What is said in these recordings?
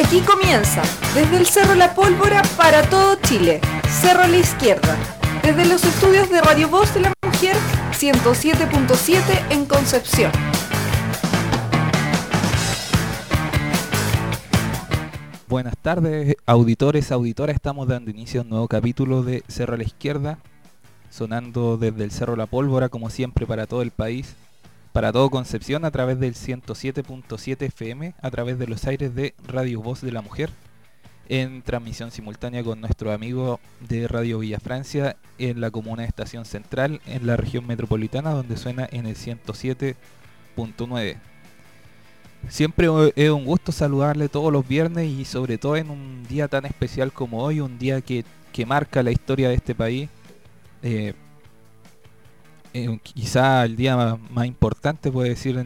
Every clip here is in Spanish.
Aquí comienza, desde el Cerro La Pólvora para todo Chile, Cerro a la Izquierda, desde los estudios de Radio Voz de la Mujer, 107.7 en Concepción. Buenas tardes, auditores, auditoras. Estamos dando inicio a un nuevo capítulo de Cerro a la Izquierda, sonando desde el Cerro La Pólvora, como siempre, para todo el país, para todo Concepción, a través del 107.7 FM, a través de los aires de Radio Voz de la Mujer, en transmisión simultánea con nuestro amigo de Radio Villa Francia, en la comuna de Estación Central, en la región metropolitana, donde suena en el 107.9. Siempre es un gusto saludarle todos los viernes y sobre todo en un día tan especial como hoy, un día que marca la historia de este país. Quizá el día más importante, puede decir,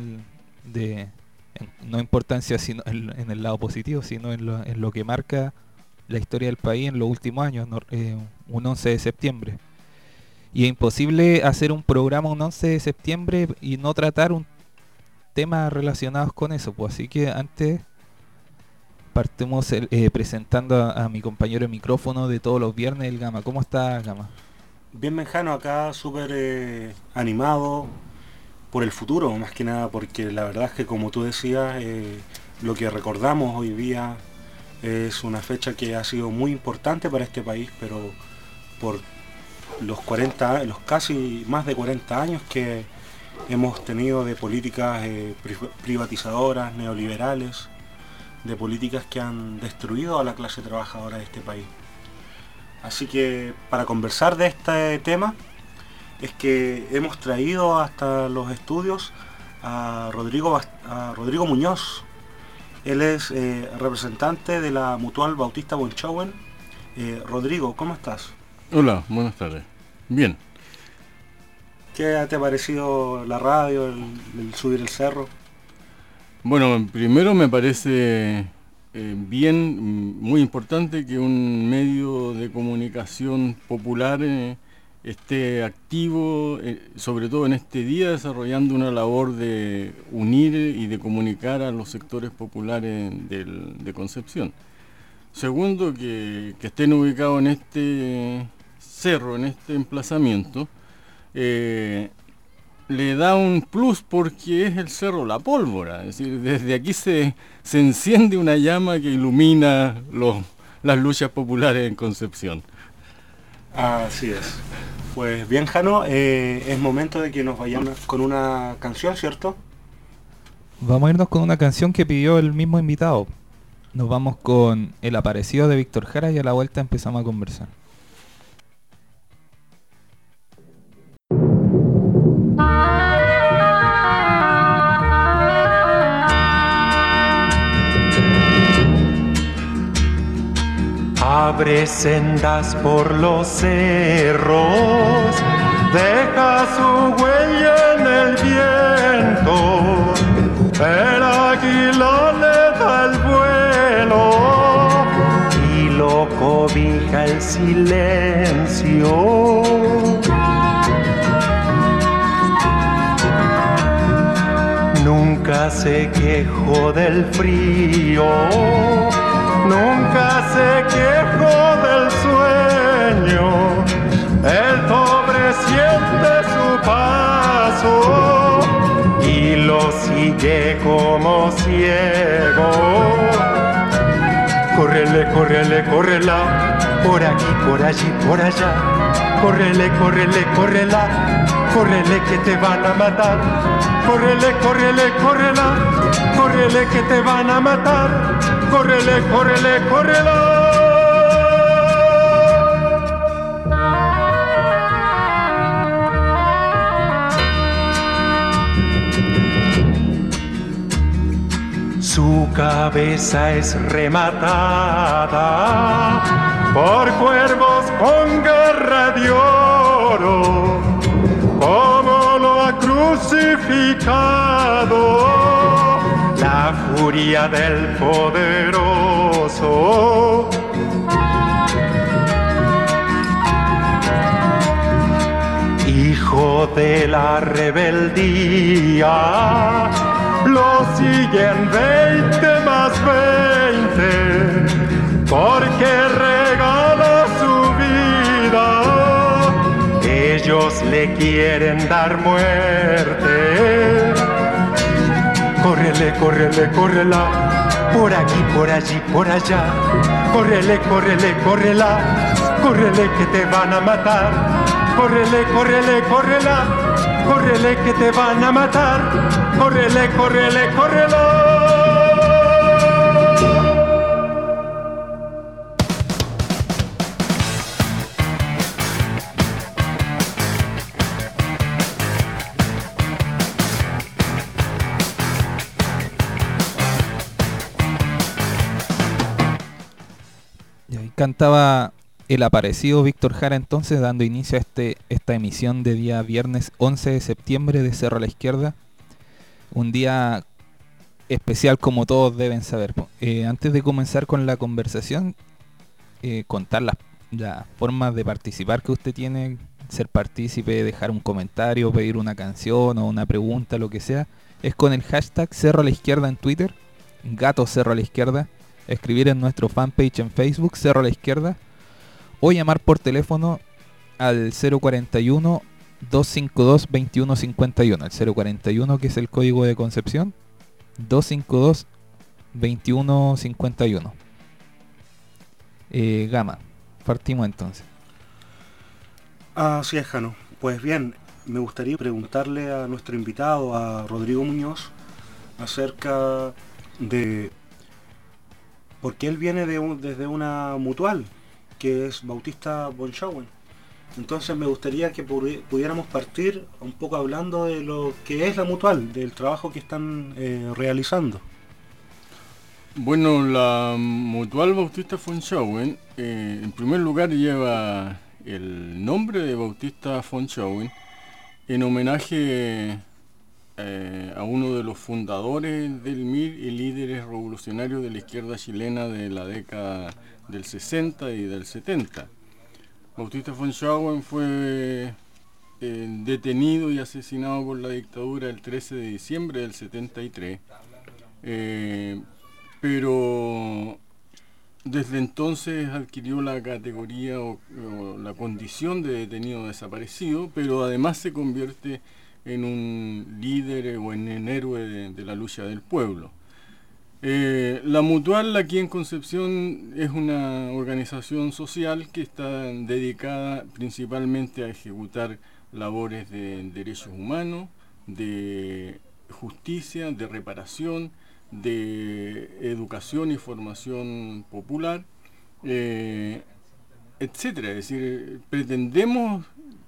no importancia sino en el lado positivo, sino en lo que marca la historia del país en los últimos años, un 11 de septiembre. Y es imposible hacer un programa un 11 de septiembre y no tratar un temas relacionados con eso, pues así que antes partimos presentando a mi compañero de micrófono de todos los viernes, el Gama. ¿Cómo está, Gama? Bien, Benjano, acá súper animado por el futuro, más que nada, porque la verdad es que, como tú decías, lo que recordamos hoy día es una fecha que ha sido muy importante para este país, pero por los casi más de 40 años que hemos tenido de políticas privatizadoras, neoliberales, de políticas que han destruido a la clase trabajadora de este país. Así que para conversar de este tema es que hemos traído hasta los estudios a Rodrigo Muñoz. Él es representante de la Mutual Bautista Bonchoven. Rodrigo, ¿cómo estás? Hola, buenas tardes. Bien. ¿Qué te ha parecido la radio, el subir el cerro? Bueno, primero me parece muy importante que un medio de comunicación popular esté activo, sobre todo en este día, desarrollando una labor de unir y de comunicar a los sectores populares de Concepción. Segundo, que estén ubicados en este cerro, en este emplazamiento, le da un plus porque es el Cerro La Pólvora, es decir, desde aquí se enciende una llama que ilumina las luchas populares en Concepción. Así es. Pues bien, Jano, es momento de que nos vayamos con una canción, ¿cierto? Vamos a irnos con una canción que pidió el mismo invitado. Nos vamos con El Aparecido de Víctor Jara y a la vuelta empezamos a conversar. Abre sendas por los cerros, deja su huella en el viento, el águila le da el vuelo y lo cobija el silencio. Nunca se quejó del frío, nunca se quejó del sueño, el pobre siente su paso y lo sigue como ciego. Córrele, córrele, córrela, por aquí, por allí, por allá. Córrele, córrele, córrela, córrele que te van a matar. Córrele, córrele, córrela, córrele que te van a matar. Córrele, córrele, córrela. Su cabeza es rematada por cuervos con garra de oro, como lo ha crucificado la furia del poderoso. Hijo de la rebeldía, lo siguen 20 más 20 te quieren dar muerte. Córrele, córrele, córrela, por aquí, por allí, por allá. Córrele, córrele, córrela, córrele que te van a matar. Córrele, córrele, córrela, córrele que te van a matar. Córrele, córrele, córrela. Cantaba el aparecido Víctor Jara, entonces dando inicio a esta emisión de día viernes 11 de septiembre de Cerro a la Izquierda. Un día especial, como todos deben saber. Antes de comenzar con la conversación, contar las formas de participar que usted tiene, ser partícipe, dejar un comentario, pedir una canción o una pregunta, lo que sea, es con el hashtag Cerro a la Izquierda en Twitter, Gato Cerro a la Izquierda, escribir en nuestro fanpage en Facebook, Cerro a la Izquierda, o llamar por teléfono al 041-252-2151, el 041 que es el código de Concepción, 252-2151. Gama, partimos entonces. Así es, Jano. Pues bien, me gustaría preguntarle a nuestro invitado, a Rodrigo Muñoz, acerca de porque él viene desde una mutual, que es Bautista von Schauen. Entonces me gustaría que pudiéramos partir un poco hablando de lo que es la mutual, del trabajo que están realizando. Bueno, la mutual Bautista von Schauen, en primer lugar lleva el nombre de Bautista von Schauen en homenaje a uno de los fundadores del MIR y líderes revolucionarios de la izquierda chilena de la década del 60 y del 70. Bautista von Schauen fue detenido y asesinado por la dictadura el 13 de diciembre del 73, pero desde entonces adquirió la categoría o la condición de detenido desaparecido, pero además se convierte en un líder o en un héroe de la lucha del pueblo. La Mutual aquí en Concepción es una organización social que está dedicada principalmente a ejecutar labores de derechos humanos, de justicia, de reparación, de educación y formación popular, etcétera. Es decir, pretendemos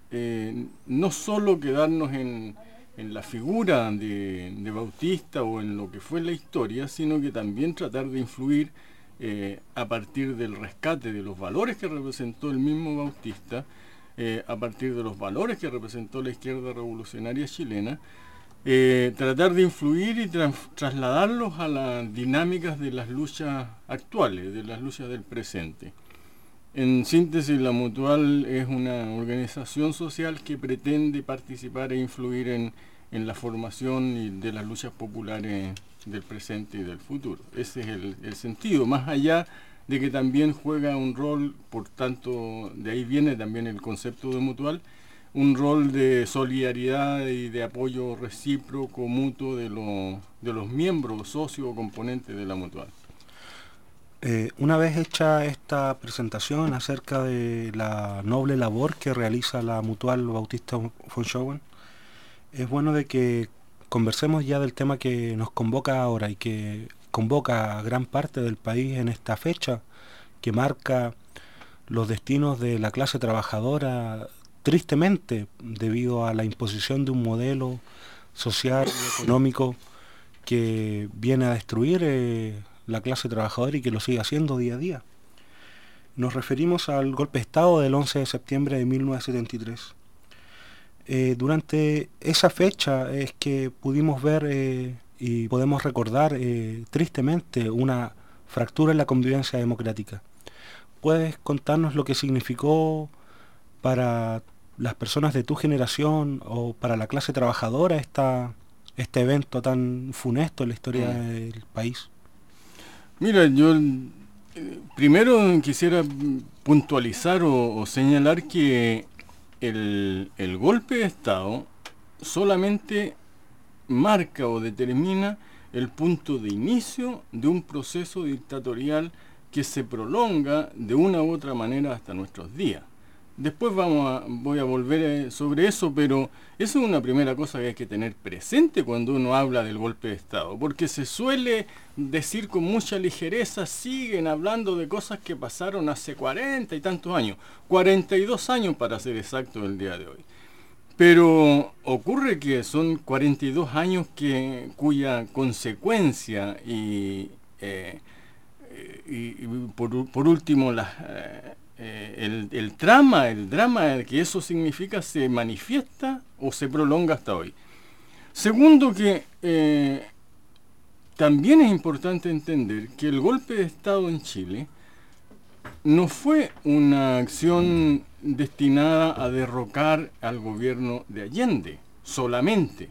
no solo quedarnos en la figura de Bautista o en lo que fue la historia, sino que también tratar de influir a partir del rescate de los valores que representó el mismo Bautista, a partir de los valores que representó la izquierda revolucionaria chilena, tratar de influir y trasladarlos a las dinámicas de las luchas actuales, de las luchas del presente. En síntesis, la Mutual es una organización social que pretende participar e influir en la formación de las luchas populares del presente y del futuro. Ese es el sentido, más allá de que también juega un rol, por tanto, de ahí viene también el concepto de Mutual, un rol de solidaridad y de apoyo recíproco, mutuo de los miembros, socios o componentes de la Mutual. Una vez hecha esta presentación acerca de la noble labor que realiza la Mutual Bautista von Schauen, es bueno de que conversemos ya del tema que nos convoca ahora y que convoca a gran parte del país en esta fecha que marca los destinos de la clase trabajadora, tristemente debido a la imposición de un modelo social y económico que viene a destruir la clase trabajadora y que lo sigue haciendo día a día. Nos referimos al golpe de Estado del 11 de septiembre de 1973. Durante esa fecha es que pudimos ver y podemos recordar tristemente una fractura en la convivencia democrática. ¿Puedes contarnos lo que significó para las personas de tu generación o para la clase trabajadora este evento tan funesto en la historia del país? Mira, yo primero quisiera puntualizar o señalar que el golpe de Estado solamente marca o determina el punto de inicio de un proceso dictatorial que se prolonga de una u otra manera hasta nuestros días. Después voy a volver sobre eso, pero eso es una primera cosa que hay que tener presente cuando uno habla del golpe de Estado, porque se suele decir con mucha ligereza, siguen hablando de cosas que pasaron hace 40 y tantos años, 42 años para ser exacto el día de hoy. Pero ocurre que son 42 años cuya consecuencia y por último el drama que eso significa se manifiesta o se prolonga hasta hoy. Segundo, que también es importante entender que el golpe de Estado en Chile no fue una acción destinada a derrocar al gobierno de Allende solamente.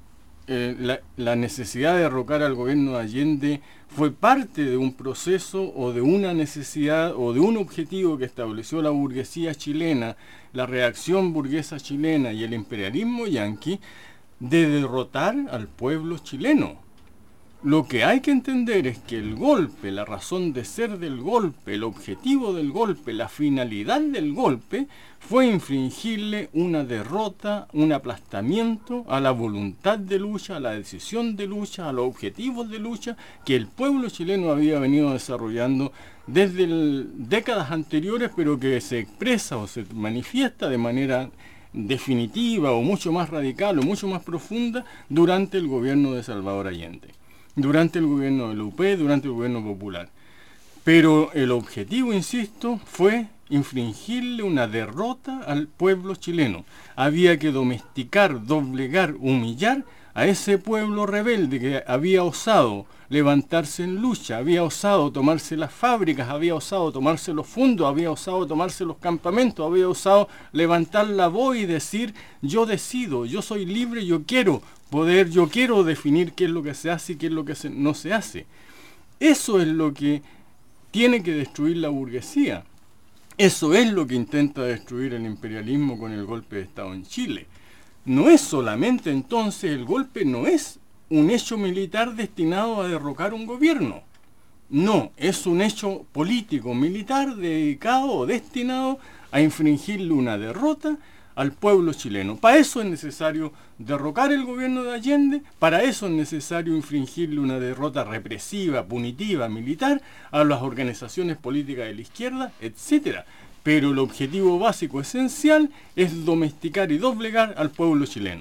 La necesidad de derrocar al gobierno de Allende fue parte de un proceso o de una necesidad o de un objetivo que estableció la burguesía chilena, la reacción burguesa chilena y el imperialismo yanqui, de derrotar al pueblo chileno. Lo que hay que entender es que el golpe, la razón de ser del golpe, el objetivo del golpe, la finalidad del golpe, fue infligirle una derrota, un aplastamiento a la voluntad de lucha, a la decisión de lucha, a los objetivos de lucha que el pueblo chileno había venido desarrollando desde décadas anteriores, pero que se expresa o se manifiesta de manera definitiva o mucho más radical o mucho más profunda durante el gobierno de Salvador Allende, durante el gobierno de la UP, durante el gobierno popular. Pero el objetivo, insisto, fue infligirle una derrota al pueblo chileno. Había que domesticar, doblegar, humillar a ese pueblo rebelde que había osado levantarse en lucha, había osado tomarse las fábricas, había osado tomarse los fondos, había osado tomarse los campamentos, había osado levantar la voz y decir: yo decido, yo soy libre, yo quiero poder, yo quiero definir qué es lo que se hace y qué es lo que no se hace. Eso es lo que tiene que destruir la burguesía. Eso es lo que intenta destruir el imperialismo con el golpe de Estado en Chile. No es solamente entonces, el golpe no es un hecho militar destinado a derrocar un gobierno. No, es un hecho político militar dedicado o destinado a infligirle una derrota al pueblo chileno. Para eso es necesario derrocar el gobierno de Allende, para eso es necesario infligirle una derrota represiva, punitiva, militar a las organizaciones políticas de la izquierda, etc. Pero el objetivo básico, esencial, es domesticar y doblegar al pueblo chileno.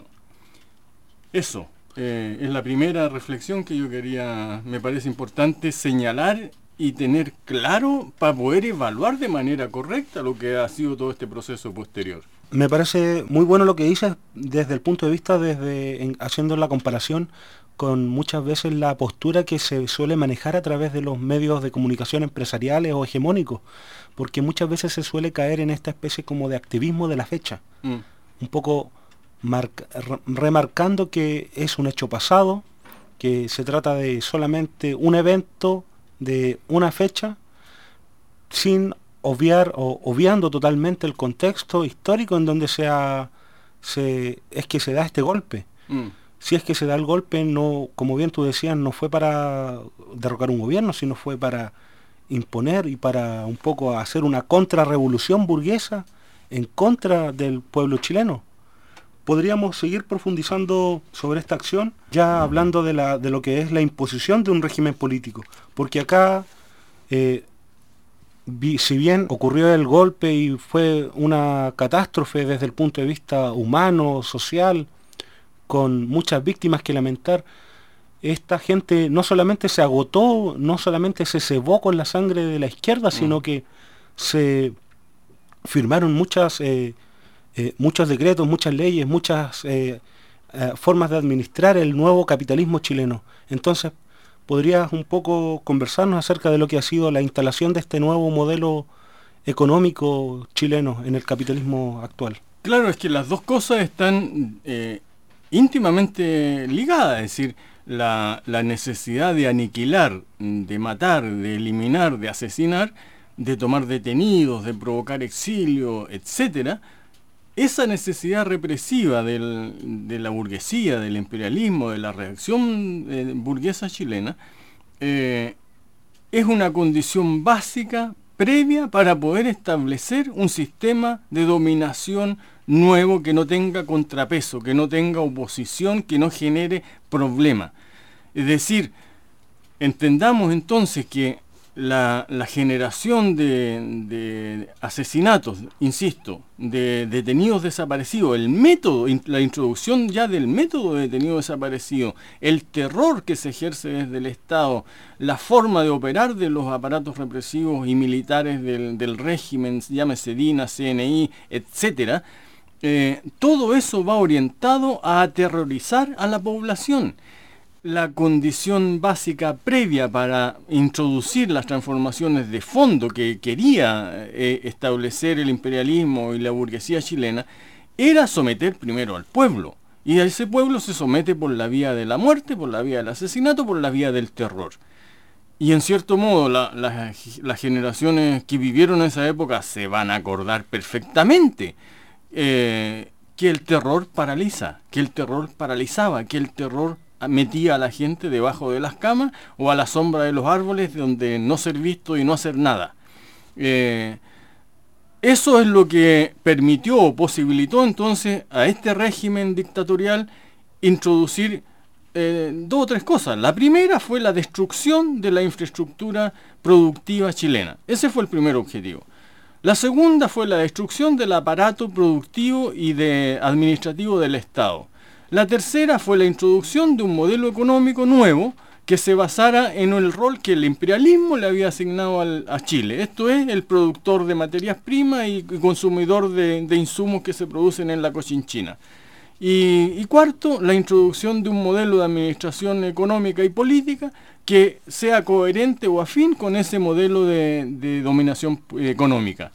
Eso es la primera reflexión que yo me parece importante señalar y tener claro para poder evaluar de manera correcta lo que ha sido todo este proceso posterior. Me parece muy bueno lo que dices desde el punto de vista, haciendo la comparación con muchas veces la postura que se suele manejar a través de los medios de comunicación empresariales o hegemónicos, porque muchas veces se suele caer en esta especie como de activismo de la fecha, un poco remarcando que es un hecho pasado, que se trata de solamente un evento de una fecha, sin obviar o obviando totalmente el contexto histórico en donde es que se da este golpe. Si es que se da el golpe, no, como bien tú decías, no fue para derrocar un gobierno, sino fue para imponer y para un poco hacer una contrarrevolución burguesa en contra del pueblo chileno. Podríamos seguir profundizando sobre esta acción, ya hablando de lo que es la imposición de un régimen político, porque acá, si bien ocurrió el golpe y fue una catástrofe desde el punto de vista humano, social, con muchas víctimas que lamentar, esta gente no solamente se agotó, no solamente se cebó con la sangre de la izquierda, sino que se firmaron muchos decretos, muchas leyes, muchas formas de administrar el nuevo capitalismo chileno. Entonces, ¿podrías un poco conversarnos acerca de lo que ha sido la instalación de este nuevo modelo económico chileno en el capitalismo actual? Claro, es que las dos cosas están íntimamente ligadas, es decir, la necesidad de aniquilar, de matar, de eliminar, de asesinar, de tomar detenidos, de provocar exilio, etcétera, esa necesidad represiva de la burguesía, del imperialismo, de la reacción burguesa chilena, es una condición básica, previa, para poder establecer un sistema de dominación nuevo que no tenga contrapeso, que no tenga oposición, que no genere problema. Es decir, entendamos entonces que la generación de asesinatos, insisto, de detenidos desaparecidos, el método, la introducción ya del método de detenido desaparecido, el terror que se ejerce desde el Estado, la forma de operar de los aparatos represivos y militares del régimen, llámese DINA, CNI, etcétera, todo eso va orientado a aterrorizar a la población. La condición básica previa para introducir las transformaciones de fondo que quería establecer el imperialismo y la burguesía chilena era someter primero al pueblo. Y a ese pueblo se somete por la vía de la muerte, por la vía del asesinato, por la vía del terror. Y en cierto modo las generaciones que vivieron en esa época se van a acordar perfectamente que el terror paraliza, que el terror paralizaba, que el terror metía a la gente debajo de las camas o a la sombra de los árboles donde no ser visto y no hacer nada. Eso es lo que permitió o posibilitó entonces a este régimen dictatorial introducir dos o tres cosas. La primera fue la destrucción de la infraestructura productiva chilena. Ese fue el primer objetivo. La segunda fue la destrucción del aparato productivo y administrativo del Estado. La tercera fue la introducción de un modelo económico nuevo que se basara en el rol que el imperialismo le había asignado a Chile. Esto es, el productor de materias primas y consumidor de insumos que se producen en la Cochinchina. Y cuarto, la introducción de un modelo de administración económica y política que sea coherente o afín con ese modelo de dominación económica.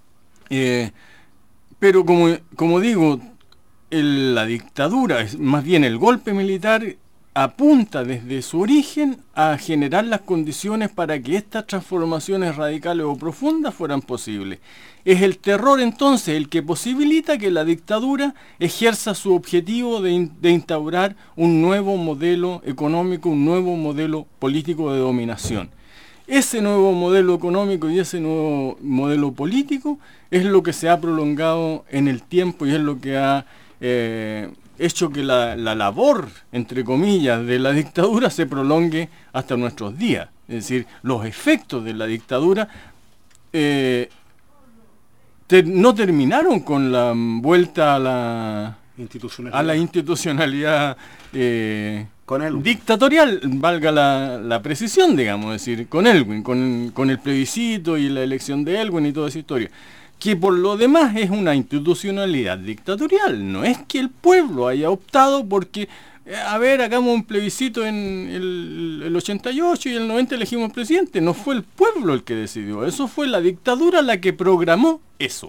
Pero como digo, la dictadura, más bien el golpe militar, apunta desde su origen a generar las condiciones para que estas transformaciones radicales o profundas fueran posibles. Es el terror entonces el que posibilita que la dictadura ejerza su objetivo de instaurar un nuevo modelo económico, un nuevo modelo político de dominación. Ese nuevo modelo económico y ese nuevo modelo político es lo que se ha prolongado en el tiempo y es lo que ha hecho que la labor, entre comillas, de la dictadura se prolongue hasta nuestros días. Es decir, los efectos de la dictadura no terminaron con la vuelta a la institucionalidad dictatorial, valga la precisión, digamos, es decir, con Elwin, con el plebiscito y la elección de Elwin y toda esa historia, que por lo demás es una institucionalidad dictatorial. No es que el pueblo haya optado porque, hagamos un plebiscito en el 88 y el 90 elegimos presidente. No fue el pueblo el que decidió, eso fue la dictadura la que programó eso.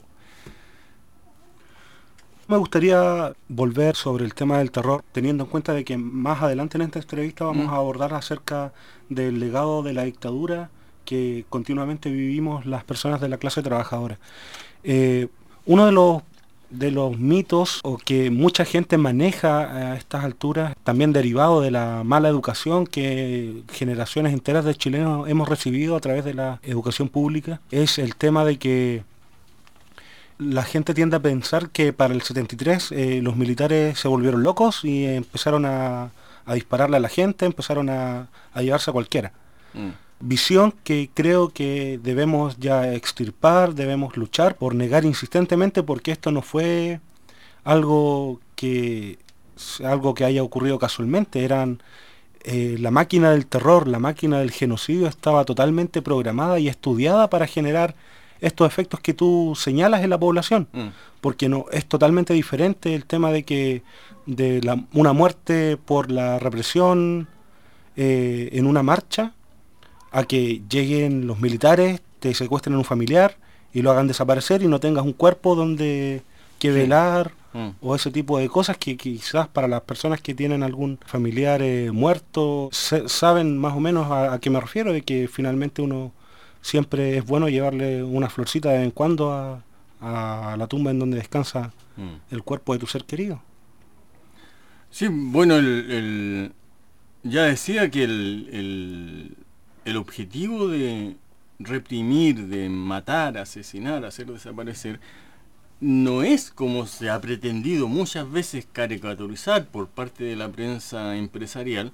Me gustaría volver sobre el tema del terror, teniendo en cuenta de que más adelante en esta entrevista vamos a abordar acerca del legado de la dictadura que continuamente vivimos las personas de la clase trabajadora. Uno de los mitos o que mucha gente maneja a estas alturas, también derivado de la mala educación que generaciones enteras de chilenos hemos recibido a través de la educación pública, es el tema de que la gente tiende a pensar que para el 73 los militares se volvieron locos y empezaron a dispararle a la gente, empezaron a llevarse a cualquiera. Visión que creo que debemos ya extirpar, debemos luchar por negar insistentemente, porque esto no fue algo que haya ocurrido casualmente. Eran la máquina del terror, la máquina del genocidio estaba totalmente programada y estudiada para generar estos efectos que tú señalas en la población, porque no es totalmente diferente el tema de una muerte por la represión en una marcha, a que lleguen los militares, te secuestren a un familiar y lo hagan desaparecer y no tengas un cuerpo donde que velar, o ese tipo de cosas que quizás para las personas que tienen algún familiar muerto saben más o menos a qué me refiero, de que finalmente uno siempre es bueno llevarle una florcita de vez en cuando a a la tumba en donde descansa el cuerpo de tu ser querido. Sí, bueno, ya decía que el objetivo de reprimir, de matar, asesinar, hacer desaparecer, no es como se ha pretendido muchas veces caricaturizar por parte de la prensa empresarial,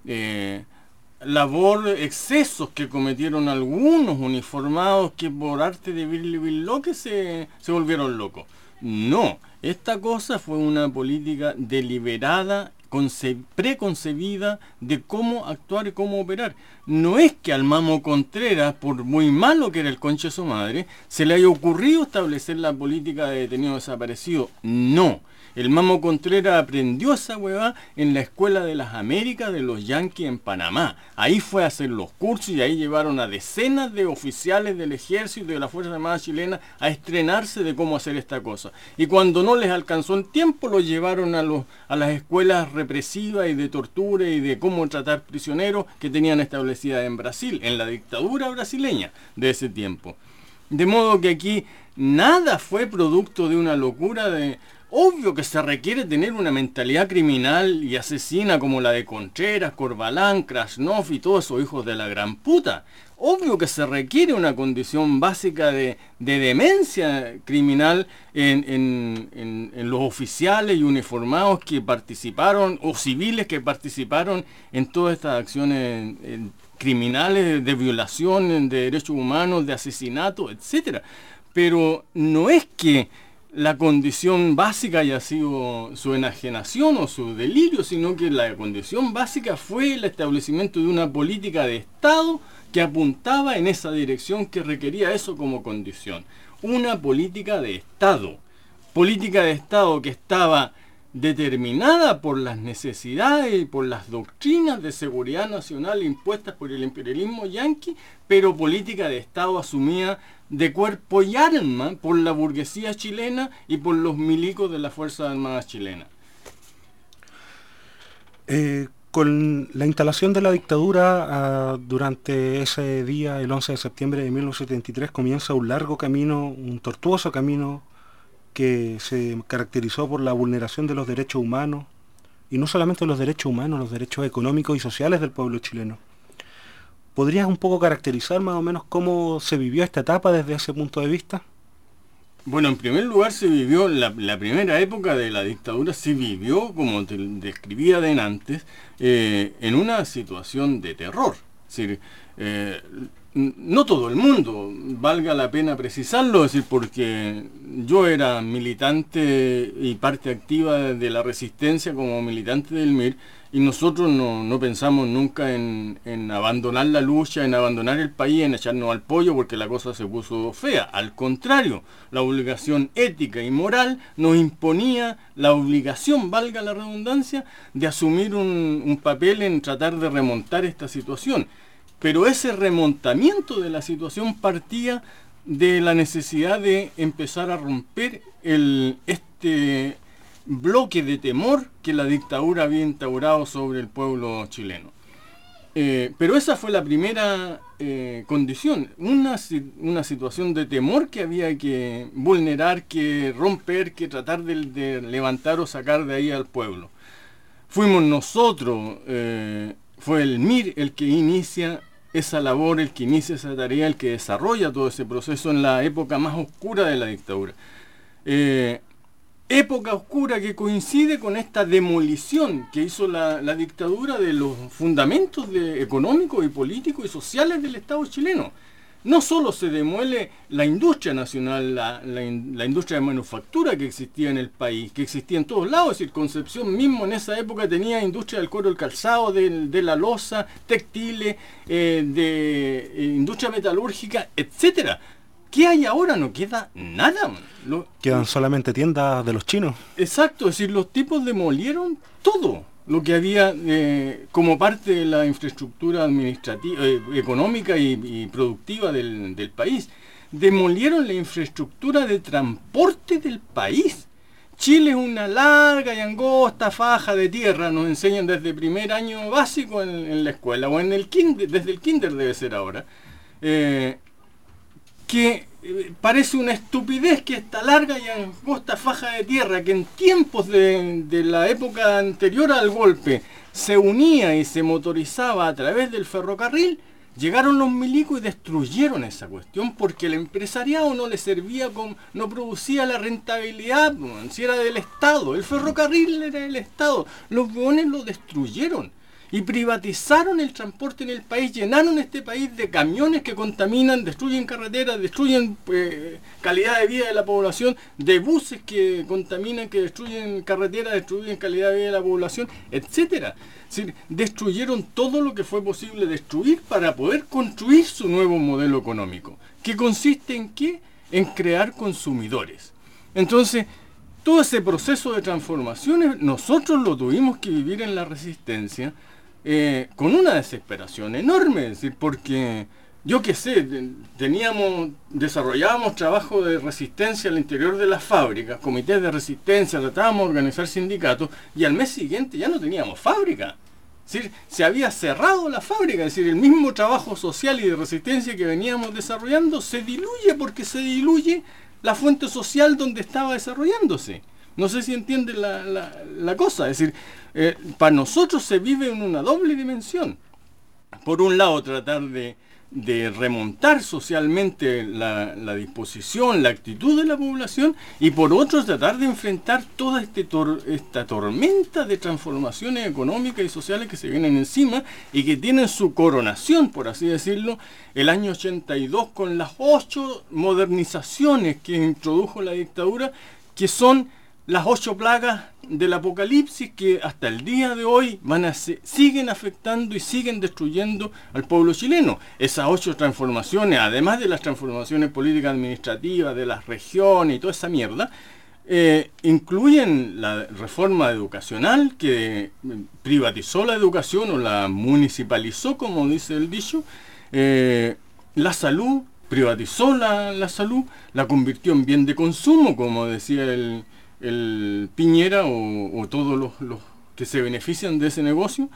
excesos que cometieron algunos uniformados que por arte de virliloque se volvieron locos. No, esta cosa fue una política deliberada, preconcebida de cómo actuar y cómo operar. No es que al Mamo Contreras, por muy malo que era el conche de su madre, se le haya ocurrido establecer la política de detenido desaparecido. No. El Mamo Contreras aprendió esa huevada en la Escuela de las Américas de los Yankees en Panamá. Ahí fue a hacer los cursos y ahí llevaron a decenas de oficiales del ejército y de la Fuerza Armada chilena a estrenarse de cómo hacer esta cosa. Y cuando no les alcanzó el tiempo, los llevaron a las escuelas represivas y de tortura y de cómo tratar prisioneros que tenían establecidas en Brasil, en la dictadura brasileña de ese tiempo. De modo que aquí nada fue producto de una locura de... Obvio que se requiere tener una mentalidad criminal y asesina como la de Contreras, Corbalán, Krasnov y todos esos hijos de la gran puta. Obvio que se requiere una condición básica de demencia criminal en los oficiales y uniformados que participaron, o civiles que participaron en todas estas acciones criminales de violación de derechos humanos, de asesinato, etc. Pero no es que la condición básica haya sido su enajenación o su delirio, sino que la condición básica fue el establecimiento de una política de Estado que apuntaba en esa dirección, que requería eso como condición. Una política de Estado que estaba determinada por las necesidades y por las doctrinas de seguridad nacional impuestas por el imperialismo yanqui, pero política de Estado asumida de cuerpo y alma por la burguesía chilena y por los milicos de las Fuerzas Armadas chilenas. Con la instalación de la dictadura durante ese día, el 11 de septiembre de 1973, comienza un largo camino, un tortuoso camino que se caracterizó por la vulneración de los derechos humanos, y no solamente los derechos humanos, los derechos económicos y sociales del pueblo chileno. ¿Podrías un poco caracterizar más o menos cómo se vivió esta etapa desde ese punto de vista? Bueno, en primer lugar se vivió, la primera época de la dictadura se vivió, como te describía de antes, en una situación de terror. Es decir, no todo el mundo, valga la pena precisarlo, es decir, porque yo era militante y parte activa de la resistencia como militante del MIR, y nosotros no pensamos nunca en abandonar la lucha, en abandonar el país, en echarnos al pollo porque la cosa se puso fea. Al contrario, la obligación ética y moral nos imponía la obligación, valga la redundancia, de asumir un papel en tratar de remontar esta situación. Pero ese remontamiento de la situación partía de la necesidad de empezar a romper este bloque de temor que la dictadura había instaurado sobre el pueblo chileno. Pero esa fue la primera condición, una situación de temor que había que vulnerar, que romper, que tratar de levantar o sacar de ahí al pueblo. Fuimos nosotros, fue el MIR el que inicia esa labor, el que inicia esa tarea, el que desarrolla todo ese proceso en la época más oscura de la dictadura. Época oscura que coincide con esta demolición que hizo la dictadura de los fundamentos económicos y políticos y sociales del Estado chileno. No solo se demuele la industria nacional, la industria de manufactura que existía en el país, que existía en todos lados, es decir, Concepción mismo en esa época tenía industria del cuero, del calzado, de la loza, textiles, industria metalúrgica, etcétera. ¿Qué hay ahora? No queda nada. Quedan solamente tiendas de los chinos. Exacto, es decir, los tipos demolieron todo lo que había como parte de la infraestructura administrativa, económica y productiva del país. Demolieron la infraestructura de transporte del país. Chile es una larga y angosta faja de tierra, nos enseñan desde primer año básico en la escuela, o en el kinder, desde el kinder debe ser ahora. Que parece una estupidez que esta larga y angosta faja de tierra, que en tiempos de la época anterior al golpe se unía y se motorizaba a través del ferrocarril, llegaron los milicos y destruyeron esa cuestión porque el empresariado no le servía, no producía la rentabilidad, si era del Estado, el ferrocarril era del Estado, los hueones lo destruyeron y privatizaron el transporte en el país, llenaron este país de camiones que contaminan, destruyen carreteras, destruyen calidad de vida de la población, de buses que contaminan, que destruyen carreteras, destruyen calidad de vida de la población, etcétera. Es decir, destruyeron todo lo que fue posible destruir para poder construir su nuevo modelo económico, que consiste en ¿qué? En crear consumidores. Entonces, todo ese proceso de transformaciones nosotros lo tuvimos que vivir en la Resistencia con una desesperación enorme, es decir, porque yo qué sé, desarrollábamos trabajo de resistencia al interior de las fábricas, comités de resistencia, tratábamos de organizar sindicatos y al mes siguiente ya no teníamos fábrica. Es decir, se había cerrado la fábrica, es decir, el mismo trabajo social y de resistencia que veníamos desarrollando se diluye porque se diluye la fuente social donde estaba desarrollándose. No sé si entienden la cosa, es decir, para nosotros se vive en una doble dimensión. Por un lado, tratar de remontar socialmente la disposición, la actitud de la población, y por otro tratar de enfrentar toda esta tormenta de transformaciones económicas y sociales que se vienen encima y que tienen su coronación, por así decirlo, el año 82 con las 8 modernizaciones que introdujo la dictadura, que son las 8 plagas del apocalipsis que hasta el día de hoy siguen afectando y siguen destruyendo al pueblo chileno. Esas 8 transformaciones, además de las transformaciones políticas administrativas, de las regiones y toda esa mierda, incluyen la reforma educacional que privatizó la educación o la municipalizó, como dice el dicho, la salud, privatizó la salud, la convirtió en bien de consumo, como decía el Piñera o todos los que se benefician de ese negocio,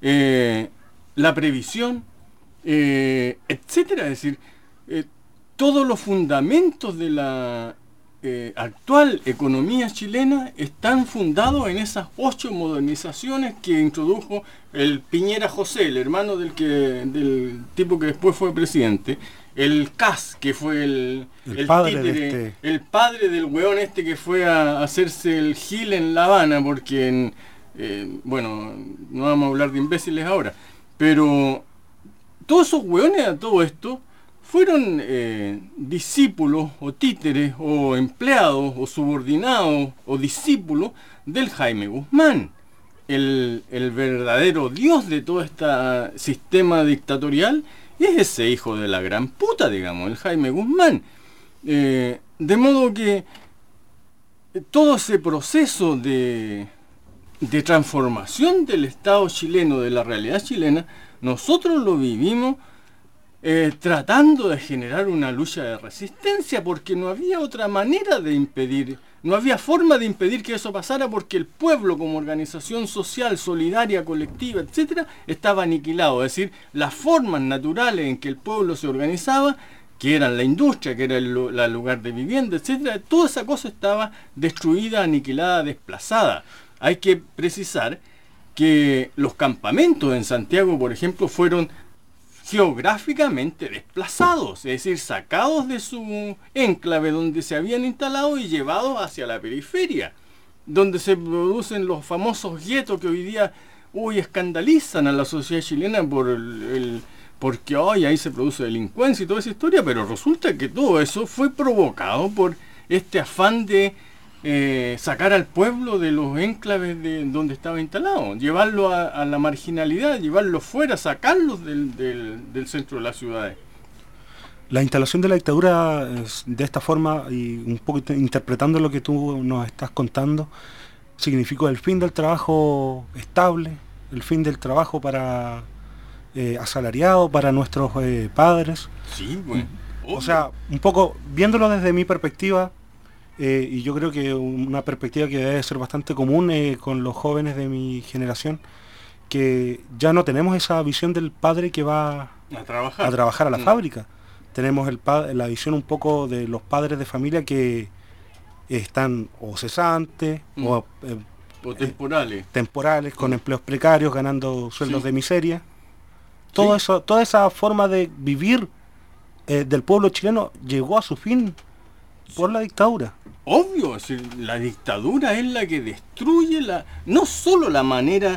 la previsión, etcétera. Es decir, todos los fundamentos de la actual economía chilena están fundados en esas 8 modernizaciones que introdujo el Piñera José, el hermano del tipo que después fue presidente, el Cas, que fue el padre títere, el padre del weón que fue a hacerse el gil en La Habana, porque bueno, no vamos a hablar de imbéciles ahora, pero todos esos weones a todo esto fueron discípulos o títeres o empleados o subordinados o discípulos del Jaime Guzmán, el verdadero dios de todo este sistema dictatorial. Y es ese hijo de la gran puta, digamos, el Jaime Guzmán. De modo que todo ese proceso de transformación del Estado chileno, de la realidad chilena, nosotros lo vivimos tratando de generar una lucha de resistencia, porque no había otra manera de impedir, no había forma de impedir que eso pasara, porque el pueblo como organización social, solidaria, colectiva, etcétera, estaba aniquilado. Es decir, las formas naturales en que el pueblo se organizaba, que eran la industria, que era el lugar de vivienda, etcétera, toda esa cosa estaba destruida, aniquilada, desplazada. Hay que precisar que los campamentos en Santiago, por ejemplo, fueron geográficamente desplazados, es decir, sacados de su enclave donde se habían instalado y llevados hacia la periferia, donde se producen los famosos guetos que hoy día escandalizan a la sociedad chilena porque ahí se produce delincuencia y toda esa historia, pero resulta que todo eso fue provocado por este afán de sacar al pueblo de los enclaves de donde estaba instalado, llevarlo a la marginalidad, llevarlo fuera, sacarlos del centro de las ciudades. La instalación de la dictadura de esta forma, y un poco interpretando lo que tú nos estás contando, significó el fin del trabajo estable, el fin del trabajo para asalariado, para nuestros padres. Sí, bueno. O sea, un poco viéndolo desde mi perspectiva, y yo creo que una perspectiva que debe ser bastante común con los jóvenes de mi generación, que ya no tenemos esa visión del padre que va a trabajar a la fábrica. tenemos la visión un poco de los padres de familia que están o cesantes o temporales con empleos precarios, ganando sueldos de miseria. Todo eso, toda esa forma de vivir del pueblo chileno llegó a su fin por la dictadura. Obvio, es decir, la dictadura es la que destruye no solo la manera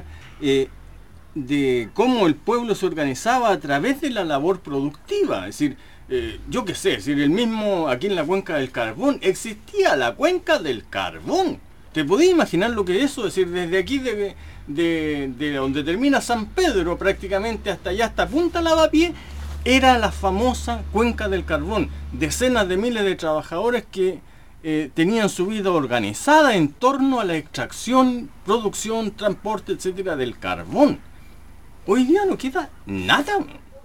de cómo el pueblo se organizaba a través de la labor productiva, es decir, yo qué sé, es decir, el mismo aquí en la cuenca del carbón, existía la cuenca del carbón. ¿Te podías imaginar lo que es eso? Es decir, desde aquí de donde termina San Pedro prácticamente hasta allá, hasta Punta Lavapié, era la famosa cuenca del carbón. Decenas de miles de trabajadores que tenían su vida organizada en torno a la extracción, producción, transporte, etcétera, del carbón. Hoy día no queda nada.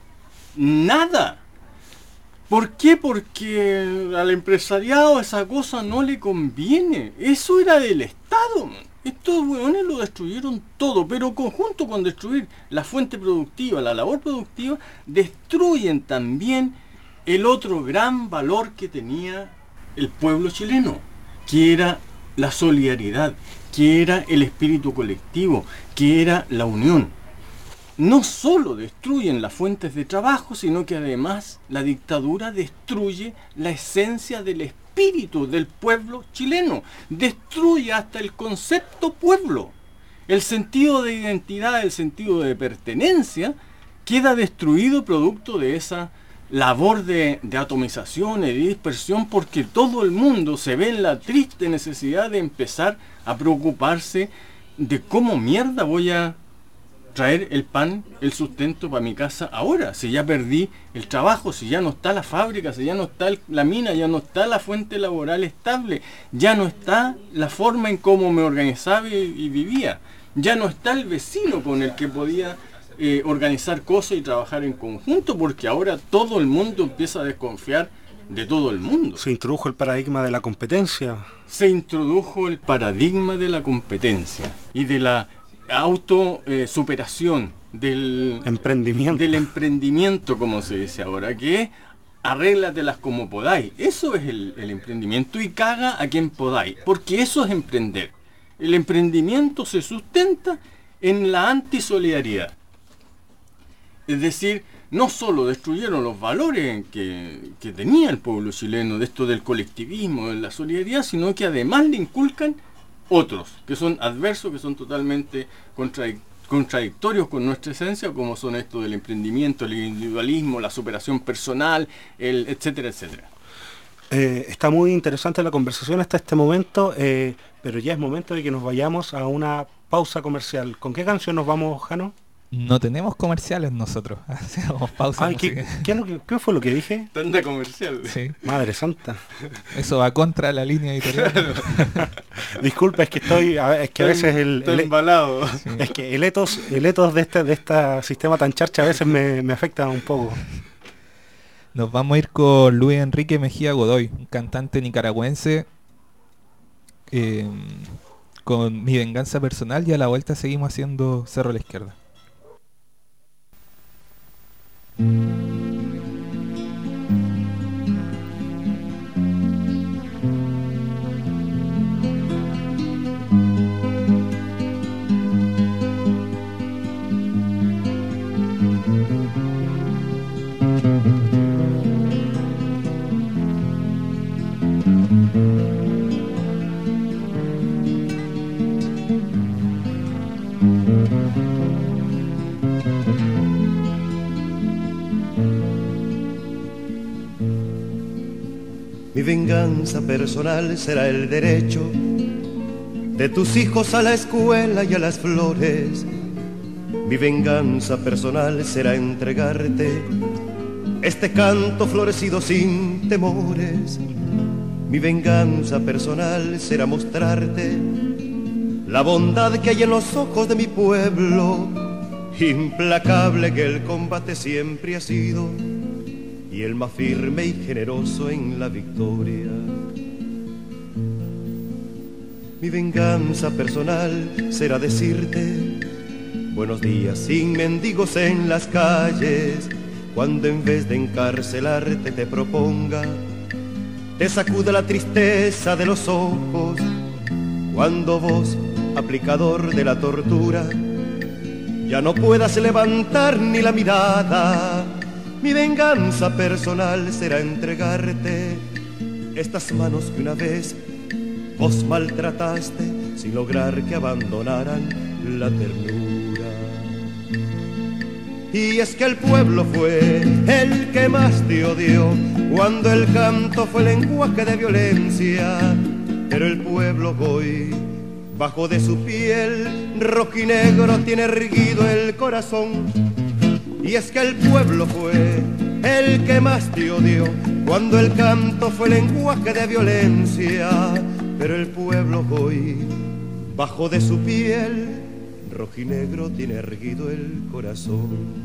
Nada. ¿Por qué? Porque al empresariado esa cosa no le conviene. Eso era del Estado. Estos hueones lo destruyeron todo, pero conjunto con destruir la fuente productiva, la labor productiva, destruyen también el otro gran valor que tenía el pueblo chileno, que era la solidaridad, que era el espíritu colectivo, que era la unión. No solo destruyen las fuentes de trabajo, sino que además la dictadura destruye la esencia del espíritu del pueblo chileno, destruye hasta el concepto pueblo. El sentido de identidad, el sentido de pertenencia, queda destruido producto de esa labor de atomización y de dispersión, porque todo el mundo se ve en la triste necesidad de empezar a preocuparse de cómo mierda voy a traer el pan, el sustento para mi casa ahora, si ya perdí el trabajo, si ya no está la fábrica, si ya no está la mina, ya no está la fuente laboral estable, ya no está la forma en cómo me organizaba y vivía, ya no está el vecino con el que podía organizar cosas y trabajar en conjunto, porque ahora todo el mundo empieza a desconfiar de todo el mundo. Se introdujo el paradigma de la competencia. Se introdujo el paradigma de la competencia y de la autosuperación, del emprendimiento, como se dice ahora, que es arréglatelas como podáis. Eso es el emprendimiento, y caga a quien podáis, porque eso es emprender. El emprendimiento se sustenta en la antisolidaridad. Es decir, no solo destruyeron los valores que tenía el pueblo chileno, de esto del colectivismo, de la solidaridad, sino que además le inculcan otros, que son adversos, que son totalmente contradictorios con nuestra esencia, como son esto del emprendimiento, el individualismo, la superación personal, etcétera, etcétera. Está muy interesante la conversación hasta este momento, pero ya es momento de que nos vayamos a una pausa comercial. ¿Con qué canción nos vamos, Jano? No tenemos comerciales nosotros, hacemos pausa. Ay, ¿qué fue lo que dije? Tanda comercial. Sí. Madre santa. Eso va contra la línea editorial. Disculpa, es que a veces Estoy embalado. Sí. Es que el etos de este sistema tan charcha a veces me afecta un poco. Nos vamos a ir con Luis Enrique Mejía Godoy, un cantante nicaragüense, con Mi Venganza Personal, y a la vuelta seguimos haciendo Cerro a la Izquierda. Mi venganza personal será el derecho de tus hijos a la escuela y a las flores. Mi venganza personal será entregarte este canto florecido sin temores. Mi venganza personal será mostrarte la bondad que hay en los ojos de mi pueblo, implacable que el combate siempre ha sido, y el más firme y generoso en la victoria. Mi venganza personal será decirte buenos días sin mendigos en las calles, cuando en vez de encarcelarte te proponga, te sacude la tristeza de los ojos, cuando vos, aplicador de la tortura, ya no puedas levantar ni la mirada. Mi venganza personal será entregarte estas manos que una vez vos maltrataste sin lograr que abandonaran la ternura. Y es que el pueblo fue el que más te odió, cuando el canto fue lenguaje de violencia, pero el pueblo hoy, bajo de su piel rojinegro, tiene erguido el corazón. Y es que el pueblo fue el que más te odió, cuando el canto fue lenguaje de violencia, pero el pueblo hoy, bajo de su piel rojinegro, tiene erguido el corazón.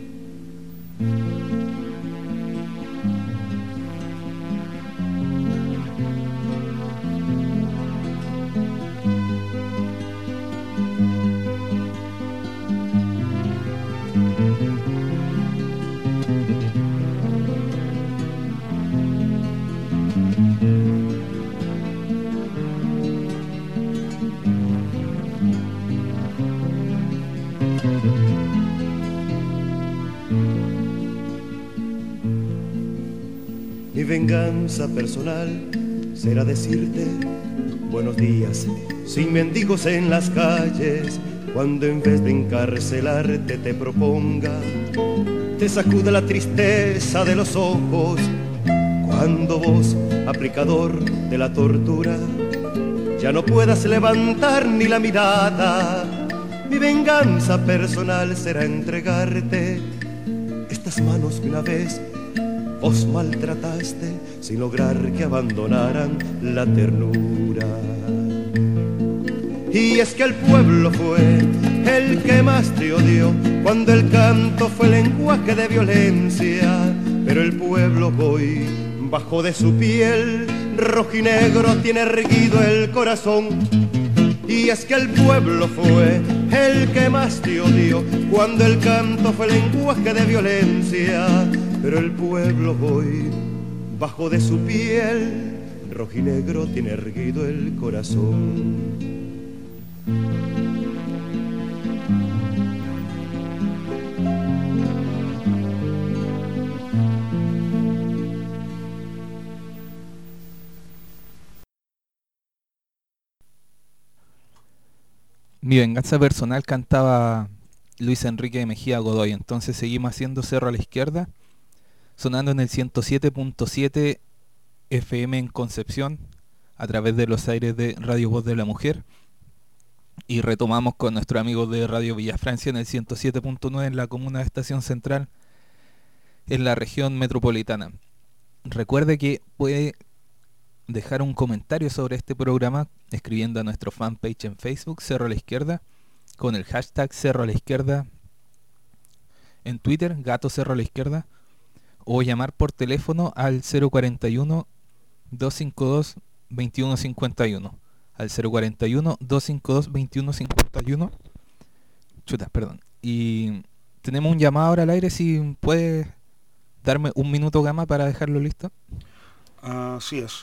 Mi venganza personal será decirte buenos días, sin mendigos en las calles, cuando en vez de encarcelarte te proponga, te sacude la tristeza de los ojos, cuando vos, aplicador de la tortura, ya no puedas levantar ni la mirada. Mi venganza personal será entregarte estas manos que una vez vos maltrataste sin lograr que abandonaran la ternura. Y es que el pueblo fue el que más te odió, cuando el canto fue lenguaje de violencia, pero el pueblo hoy, bajo de su piel rojinegro, tiene erguido el corazón. Y es que el pueblo fue el que más te odió, cuando el canto fue lenguaje de violencia, pero el pueblo hoy, bajo de su piel rojinegro, tiene erguido el corazón. Mi venganza personal cantaba Luis Enrique Mejía Godoy. Entonces seguimos haciendo Cerro a la Izquierda, sonando en el 107.7 FM en Concepción, a través de los aires de Radio Voz de la Mujer. Y retomamos con nuestro amigo de Radio Villa Francia en el 107.9 en la comuna de Estación Central, en la región metropolitana. Recuerde que puede dejar un comentario sobre este programa escribiendo a nuestro fanpage en Facebook, Cerro a la Izquierda, con el hashtag Cerro a la Izquierda, en Twitter, Gato Cerro a la Izquierda, o llamar por teléfono al 041-252-2151, al 041-252-2151. Chutas, perdón. Y tenemos un llamado ahora al aire, si puedes darme un minuto, Gama, para dejarlo listo. Así es.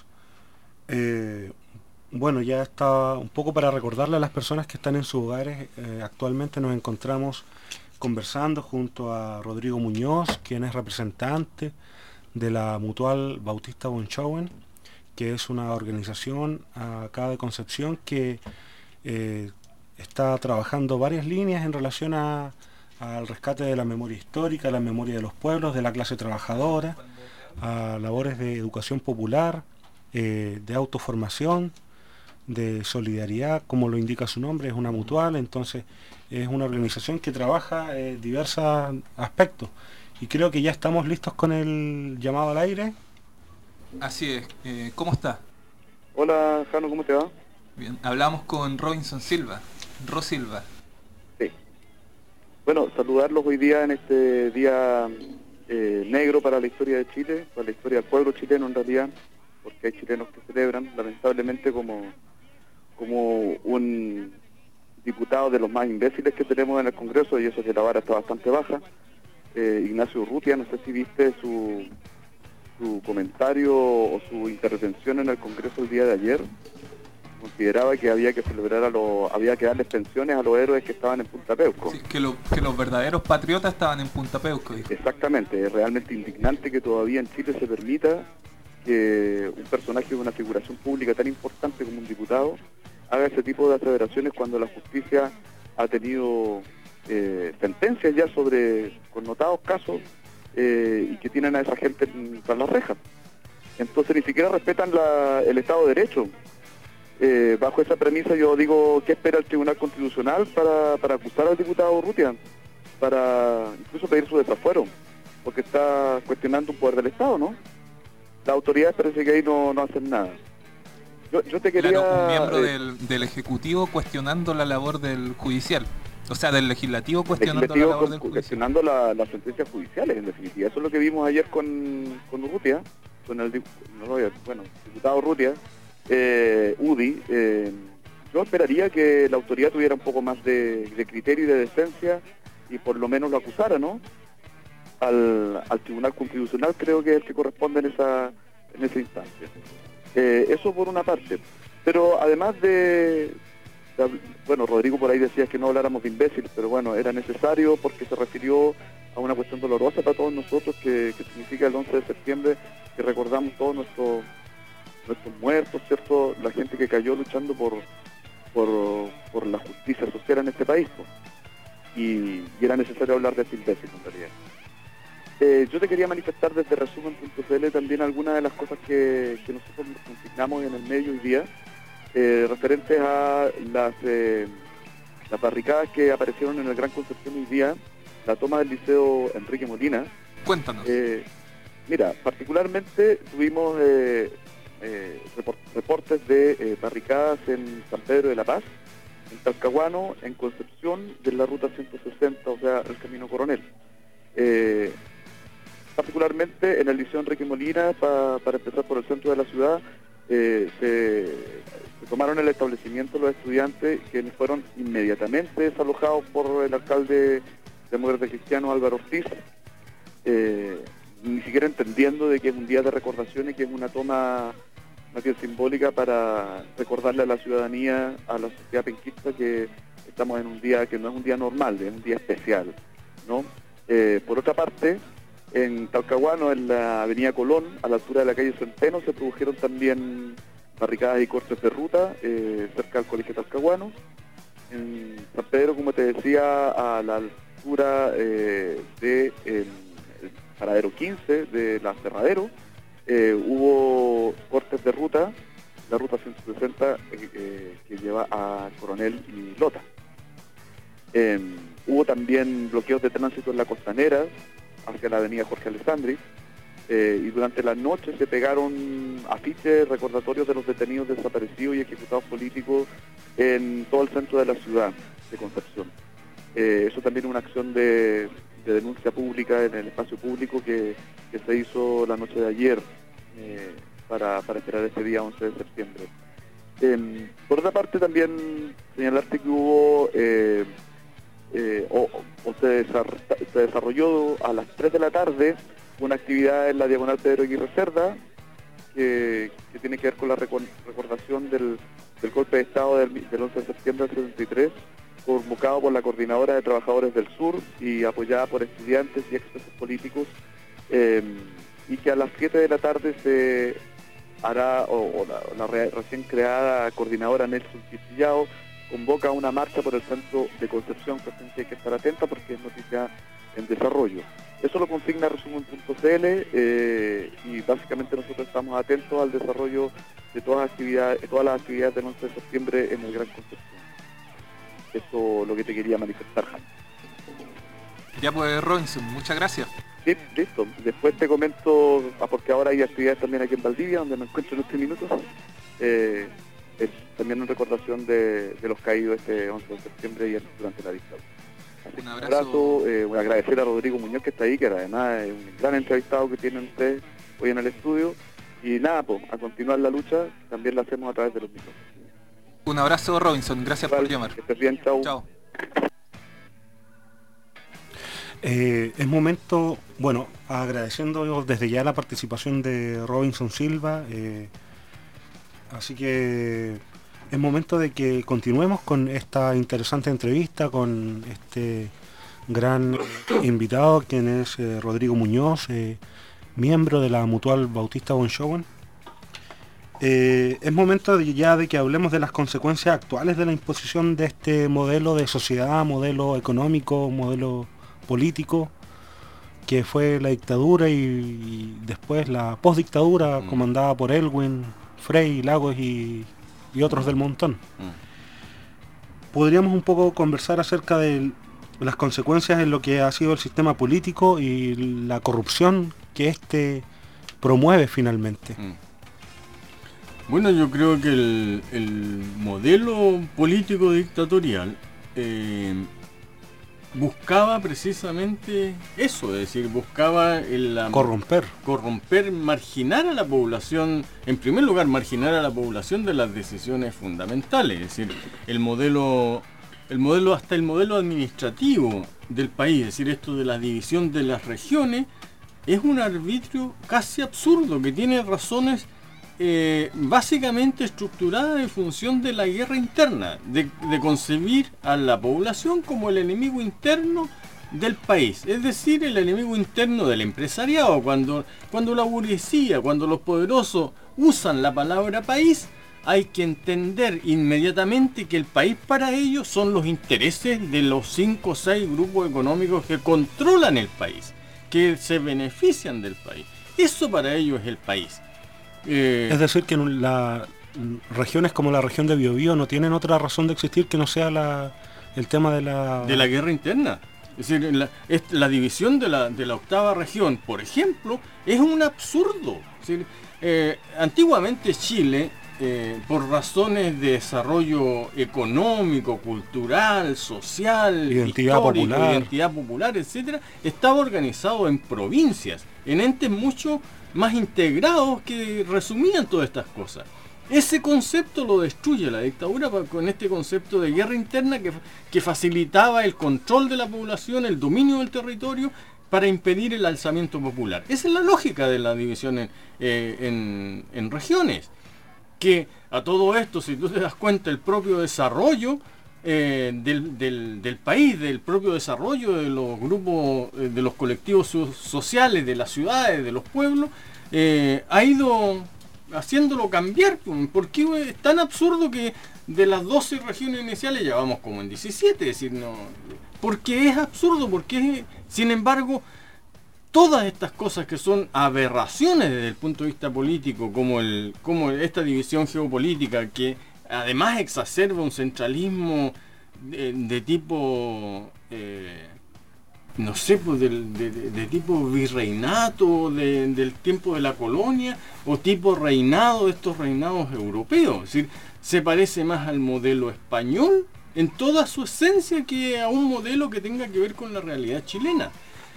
Bueno, ya está un poco para recordarle a las personas que están en sus hogares. Actualmente nos encontramos conversando junto a Rodrigo Muñoz, quien es representante de la Mutual Bautista Bonchowen, que es una organización acá de Concepción que está trabajando varias líneas en relación al rescate de la memoria histórica, la memoria de los pueblos, de la clase trabajadora, a labores de educación popular, de autoformación, de solidaridad, como lo indica su nombre, es una mutual. Entonces es una organización que trabaja diversos aspectos, y creo que ya estamos listos con el llamado al aire. Así es. ¿Cómo está? Hola, Jano, ¿cómo te va? Bien, hablamos con Robinson Silva, Ro Silva. Sí. Bueno, saludarlos hoy día en este día negro para la historia de Chile, para la historia del pueblo chileno en realidad, porque hay chilenos que celebran, lamentablemente, como un diputado de los más imbéciles que tenemos en el Congreso, y eso que la vara está bastante baja, Ignacio Urrutia, no sé si viste su comentario o su intervención en el Congreso el día de ayer. Consideraba que había que celebrar había que darles pensiones a los héroes que estaban en Punta Peuco. Sí, que los verdaderos patriotas estaban en Punta Peuco. Dijo. Exactamente, es realmente indignante que todavía en Chile se permita que un personaje de una figuración pública tan importante como un diputado haga ese tipo de aseveraciones cuando la justicia ha tenido sentencias ya sobre connotados casos y que tienen a esa gente tras las rejas. Entonces ni siquiera respetan el Estado de Derecho. Bajo esa premisa yo digo, ¿qué espera el Tribunal Constitucional para acusar al diputado Urrutia? Para incluso pedir su desafuero, porque está cuestionando un poder del Estado, ¿no? Las autoridades parece que ahí no hacen nada. Yo te quería... Claro, un miembro del Ejecutivo cuestionando la labor del judicial. O sea, del Legislativo cuestionando la labor del judicial. Cuestionando las sentencias judiciales, en definitiva. Eso es lo que vimos ayer con Urrutia, con el diputado Urrutia, UDI. Yo esperaría que la autoridad tuviera un poco más de criterio y de decencia y por lo menos lo acusara, ¿no? Al Tribunal Constitucional creo que es el que corresponde en esa instancia. Eso por una parte. Pero además bueno, Rodrigo por ahí decía que no habláramos de imbéciles, pero bueno, era necesario porque se refirió a una cuestión dolorosa para todos nosotros que significa el 11 de septiembre, que recordamos todos nuestros muertos, ¿cierto? La gente que cayó luchando por la justicia social en este país, pues. Y era necesario hablar de este imbécil en realidad. Yo te quería manifestar desde resumen.cl también algunas de las cosas que nosotros nos consignamos en el medio hoy día, referentes a las barricadas que aparecieron en el Gran Concepción hoy día, la toma del Liceo Enrique Molina. Cuéntanos. Mira, particularmente tuvimos reportes de barricadas en San Pedro de la Paz, en Talcahuano, en Concepción, de la ruta 160, o sea, el Camino Coronel. Particularmente en el Liceo Enrique Molina, para empezar por el centro de la ciudad, se tomaron el establecimiento los estudiantes, que fueron inmediatamente desalojados por el alcalde demócrata cristiano Álvaro Ortiz, ni siquiera entendiendo de que es un día de recordación y que es una toma más bien simbólica para recordarle a la ciudadanía, a la sociedad penquista, que estamos en un día que no es un día normal, es un día especial, ¿no? Por otra parte, en Talcahuano, en la avenida Colón, a la altura de la calle Centeno, se produjeron también barricadas y cortes de ruta cerca del colegio Talcahuano. En San Pedro, como te decía, a la altura del paradero 15 de la Aserradero, hubo cortes de ruta, la ruta 160 que lleva a Coronel y Lota. Hubo también bloqueos de tránsito en la Costanera, hacia la avenida Jorge Alessandri, y durante la noche se pegaron afiches recordatorios de los detenidos desaparecidos y ejecutados políticos en todo el centro de la ciudad de Concepción. Eso también es una acción de denuncia pública en el espacio público que se hizo la noche de ayer para esperar este día 11 de septiembre. Por otra parte, también señalarte que hubo se desarrolló a las 3 de la tarde una actividad en la Diagonal Pedro Aguirre Cerda que tiene que ver con la recordación del golpe de Estado del 11 de septiembre del 73, convocado por la Coordinadora de Trabajadores del Sur y apoyada por estudiantes y expresos políticos, y que a las 7 de la tarde se hará, la recién creada Coordinadora Nelson Quisillao convoca una marcha por el centro de Concepción, cuestión que hay que estar atenta porque es noticia en desarrollo. Eso lo consigna resumen.cl, y básicamente nosotros estamos atentos al desarrollo de todas las actividades del 11 de septiembre en el Gran Concepción. Eso es lo que te quería manifestar, Jaime. Ya pues, Robinson, muchas gracias. Sí, listo. Después te comento, porque ahora hay actividades también aquí en Valdivia, donde me encuentro en este minuto. Es también una recordación de los caídos este 11 de septiembre y durante la dictadura. Así Un abrazo. Voy a agradecer a Rodrigo Muñoz, que está ahí, que además es un gran entrevistado que tienen ustedes hoy en el estudio. Y nada, pues, a continuar la lucha, también la hacemos a través de los micrófonos. Un abrazo, Robinson, gracias por llamar. Que estés bien, chao. Chao. Es momento, bueno, agradeciendo desde ya la participación de Robinson Silva, así que es momento de que continuemos con esta interesante entrevista con este gran invitado, quien es Rodrigo Muñoz, miembro de la Mutual Bautista Bonchoven. Es momento ya de que hablemos de las consecuencias actuales de la imposición de este modelo de sociedad, modelo económico, modelo político, que fue la dictadura y después la postdictadura comandada por Elwin, Frei, Lagos y otros del montón. Podríamos un poco conversar acerca de las consecuencias en lo que ha sido el sistema político y la corrupción que éste promueve finalmente. Bueno, yo creo que el modelo político dictatorial buscaba precisamente eso, es decir, buscaba corromper, marginar a la población, en primer lugar marginar a la población de las decisiones fundamentales, es decir, el modelo administrativo del país, es decir, esto de la división de las regiones, es un arbitrio casi absurdo que tiene razones básicamente estructurada en función de la guerra interna, de concebir a la población como el enemigo interno del país, es decir, el enemigo interno del empresariado. Cuando la burguesía, cuando los poderosos usan la palabra país, hay que entender inmediatamente que el país para ellos son los intereses de los 5 o 6 grupos económicos que controlan el país, que se benefician del país. Eso para ellos es el país. Es decir, que regiones como la región de Biobío no tienen otra razón de existir que no sea el tema de la guerra interna. Es decir, la división de la octava región, por ejemplo, es un absurdo. Es decir, antiguamente Chile, por razones de desarrollo económico, cultural, social, identidad popular, etcétera, estaba organizado en provincias, en entes mucho más integrados que resumían todas estas cosas. Ese concepto lo destruye la dictadura con este concepto de guerra interna que facilitaba el control de la población, el dominio del territorio para impedir el alzamiento popular. Esa es la lógica de la división en regiones. Que a todo esto, si tú te das cuenta, el propio desarrollo del país, del propio desarrollo de los grupos, de los colectivos sociales, de las ciudades, de los pueblos, ha ido haciéndolo cambiar, porque es tan absurdo que de las 12 regiones iniciales ya vamos como en 17, es decir, no, porque es absurdo, porque sin embargo todas estas cosas que son aberraciones desde el punto de vista político, como esta división geopolítica que además exacerba un centralismo de tipo no sé, pues de tipo virreinato del tiempo de la colonia, o tipo reinado, estos reinados europeos. Es decir, se parece más al modelo español en toda su esencia que a un modelo que tenga que ver con la realidad chilena.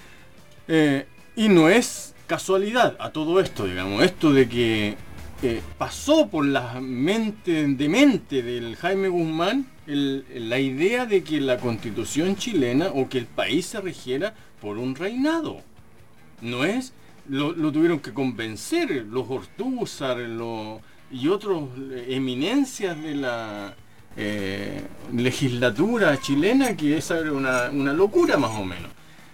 Y no es casualidad a todo esto, digamos, esto de que pasó por la mente del Jaime Guzmán la idea de que la constitución chilena o que el país se regiera por un reinado. No es, lo tuvieron que convencer los Ortúzar y otros eminencias de la legislatura chilena, que esa era una locura más o menos.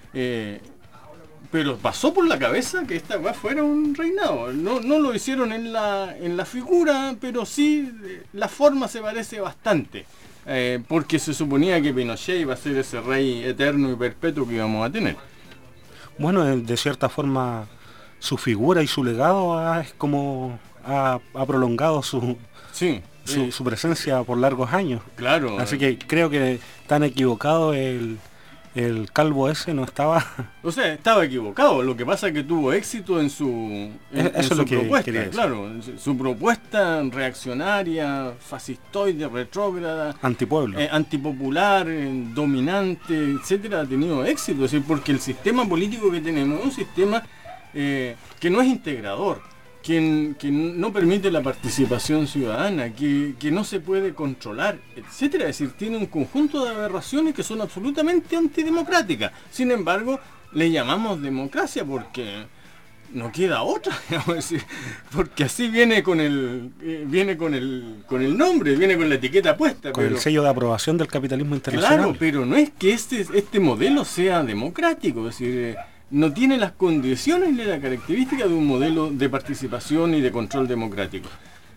Pero pasó por la cabeza que esta fuera un reinado. No lo hicieron en la figura, pero sí la forma se parece bastante. Porque se suponía que Pinochet iba a ser ese rey eterno y perpetuo que íbamos a tener. Bueno, de cierta forma su figura y su legado ha prolongado su presencia por largos años. Claro. Así que creo que tan equivocado el calvo ese no estaba. O sea, estaba equivocado. Lo que pasa es que tuvo éxito en su propuesta. Claro, su propuesta reaccionaria, fascistoide, retrógrada, antipueblo, antipopular, dominante, etcétera, ha tenido éxito. Es decir, porque el sistema político que tenemos es un sistema que no es integrador, que no permite la participación ciudadana, que no se puede controlar, etcétera. Es decir, tiene un conjunto de aberraciones que son absolutamente antidemocráticas. Sin embargo, le llamamos democracia porque no queda otra, digamos, decir, porque así viene con el nombre, viene con la etiqueta puesta. Con el sello de aprobación del capitalismo internacional. Claro, pero no es que este modelo sea democrático, es decir, no tiene las condiciones ni la característica de un modelo de participación y de control democrático.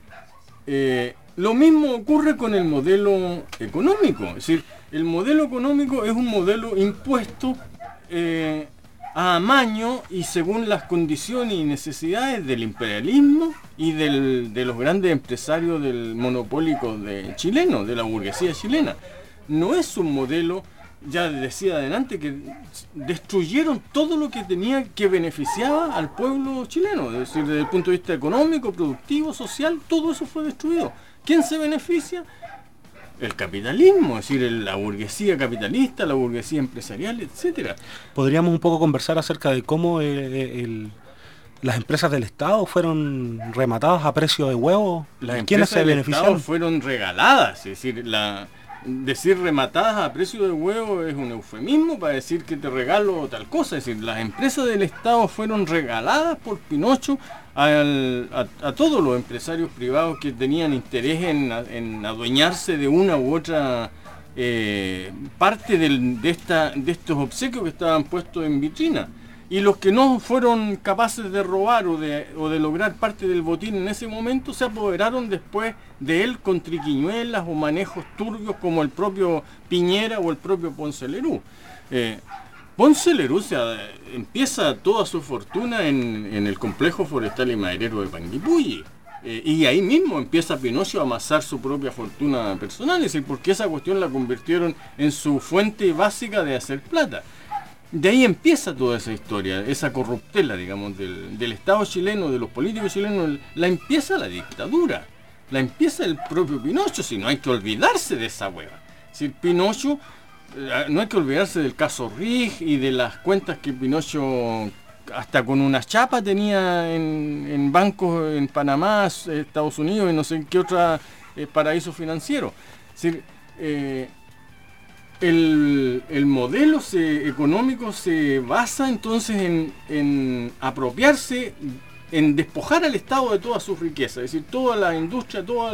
Lo mismo ocurre con el modelo económico, es decir, el modelo económico es un modelo impuesto a amaño y según las condiciones y necesidades del imperialismo y de los grandes empresarios del monopólico chileno, de la burguesía chilena. No es un modelo, ya decía adelante, que destruyeron todo lo que tenía que beneficiaba al pueblo chileno, es decir, desde el punto de vista económico, productivo, social, todo eso fue destruido. ¿Quién se beneficia? El capitalismo, es decir, la burguesía capitalista, la burguesía empresarial, etcétera. Podríamos un poco conversar acerca de cómo las empresas del Estado fueron rematadas a precio de huevo. ¿Quiénes se beneficiaron? Fueron regaladas, es decir, decir rematadas a precio de huevo es un eufemismo para decir que te regalo tal cosa. Es decir, las empresas del Estado fueron regaladas por Pinocho a todos los empresarios privados que tenían interés en adueñarse de una u otra parte de estos obsequios que estaban puestos en vitrina. Y los que no fueron capaces de robar o de lograr parte del botín en ese momento se apoderaron después de él con triquiñuelas o manejos turbios como el propio Piñera o el propio Ponce Lerú. Ponce Lerú empieza toda su fortuna en el complejo forestal y maderero de Panguipulli. Y ahí mismo empieza Pinocho a amasar su propia fortuna personal, es decir, porque esa cuestión la convirtieron en su fuente básica de hacer plata. De ahí empieza toda esa historia, esa corruptela, digamos, del Estado chileno, de los políticos chilenos, la empieza la dictadura, la empieza el propio Pinocho, si no hay que olvidarse de esa hueva. Es decir, Pinocho, no hay que olvidarse del caso Rig y de las cuentas que Pinocho hasta con una chapa tenía en bancos en Panamá, Estados Unidos y no sé en qué otra paraíso financiero. Es decir, el modelo económico se basa entonces en apropiarse, en despojar al Estado de toda su riqueza, es decir, toda la industria, toda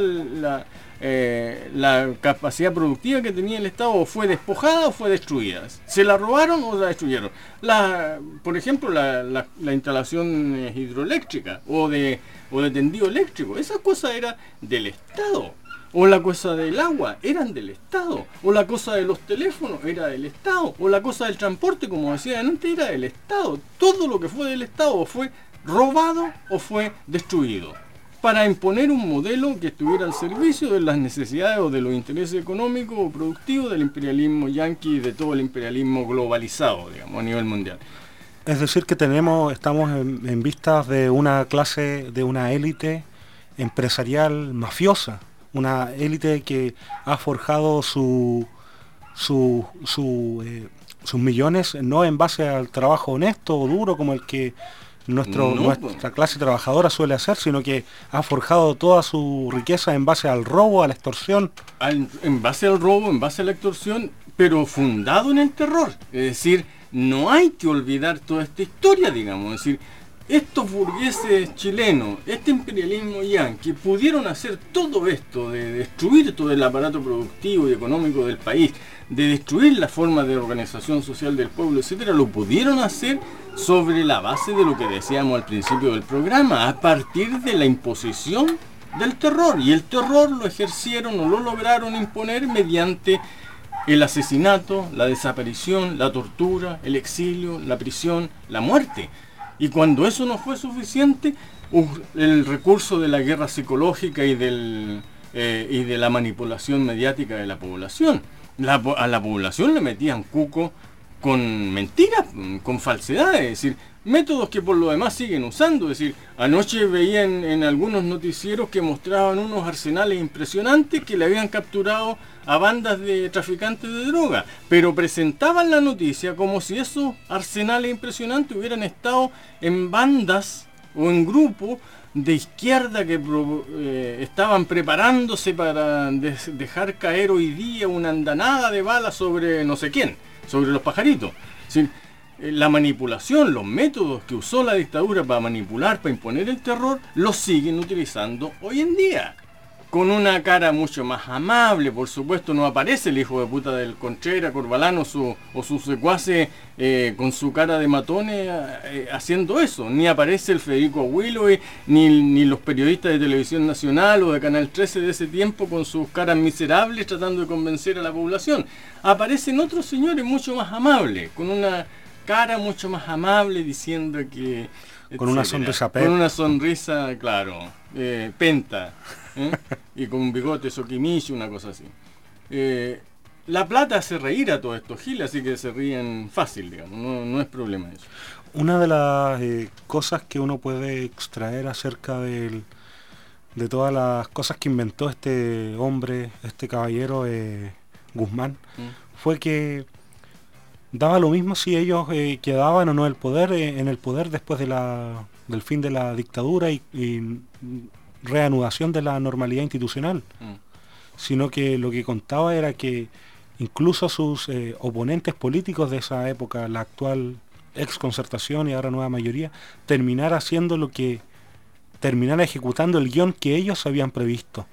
la capacidad productiva que tenía el Estado o fue despojada o fue destruida. Se la robaron o la destruyeron. Por ejemplo, la instalación hidroeléctrica o de tendido eléctrico, esa cosa era del Estado. O la cosa del agua, eran del Estado. O la cosa de los teléfonos, era del Estado. O la cosa del transporte, como decía antes, era del Estado. Todo lo que fue del Estado o fue robado o fue destruido. Para imponer un modelo que estuviera al servicio de las necesidades o de los intereses económicos o productivos del imperialismo yanqui y de todo el imperialismo globalizado, digamos, a nivel mundial. Es decir, que estamos en vistas de una clase, de una élite empresarial mafiosa. Una élite que ha forjado sus millones no en base al trabajo honesto o duro como el que nuestra clase trabajadora suele hacer, sino que ha forjado toda su riqueza en base al robo, a la extorsión. En base al robo, en base a la extorsión, pero fundado en el terror. Es decir, no hay que olvidar toda esta historia, digamos. Es decir, estos burgueses chilenos, este imperialismo yanqui, pudieron hacer todo esto, de destruir todo el aparato productivo y económico del país, de destruir la forma de organización social del pueblo, etcétera, lo pudieron hacer sobre la base de lo que decíamos al principio del programa, a partir de la imposición del terror. Y el terror lo ejercieron o lo lograron imponer mediante el asesinato, la desaparición, la tortura, el exilio, la prisión, la muerte. Y cuando eso no fue suficiente, el recurso de la guerra psicológica y de la manipulación mediática de la población. A la población le metían cuco con mentiras, con falsedades, es decir, métodos que por lo demás siguen usando. Es decir, anoche veía en algunos noticieros que mostraban unos arsenales impresionantes que le habían capturado a bandas de traficantes de droga, pero presentaban la noticia como si esos arsenales impresionantes hubieran estado en bandas o en grupos de izquierda que estaban preparándose para dejar caer hoy día una andanada de balas sobre no sé quién, sobre los pajaritos. Es decir, la manipulación, los métodos que usó la dictadura para manipular, para imponer el terror, los siguen utilizando hoy en día. Con una cara mucho más amable, por supuesto, no aparece el hijo de puta del Contreras, Corbalán o su secuace con su cara de matones haciendo eso. Ni aparece el Federico Willow, ni los periodistas de Televisión Nacional o de Canal 13 de ese tiempo con sus caras miserables tratando de convencer a la población. Aparecen otros señores mucho más amables, con una cara mucho más amable diciendo que... Con una sonrisa con una sonrisa, claro, penta. Y con un bigote Soquimichi, una cosa así. La plata hace reír a todos estos giles, así que se ríen fácil, digamos, no es problema eso. Una de las cosas que uno puede extraer acerca de todas las cosas que inventó este hombre, este caballero Guzmán, fue que daba lo mismo si ellos quedaban o no en el poder después del fin de la dictadura y reanudación de la normalidad institucional, sino que lo que contaba era que incluso sus oponentes políticos de esa época, la actual ex Concertación y ahora Nueva Mayoría, terminara ejecutando el guión que ellos habían previsto.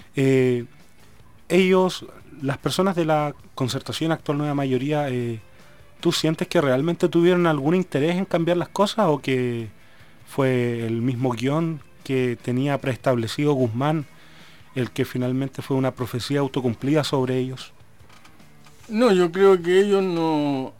Las personas de la Concertación, actual Nueva Mayoría, ¿tú sientes que realmente tuvieron algún interés en cambiar las cosas o que fue el mismo guión que tenía preestablecido Guzmán el que finalmente fue una profecía autocumplida sobre ellos? No, yo creo que ellos no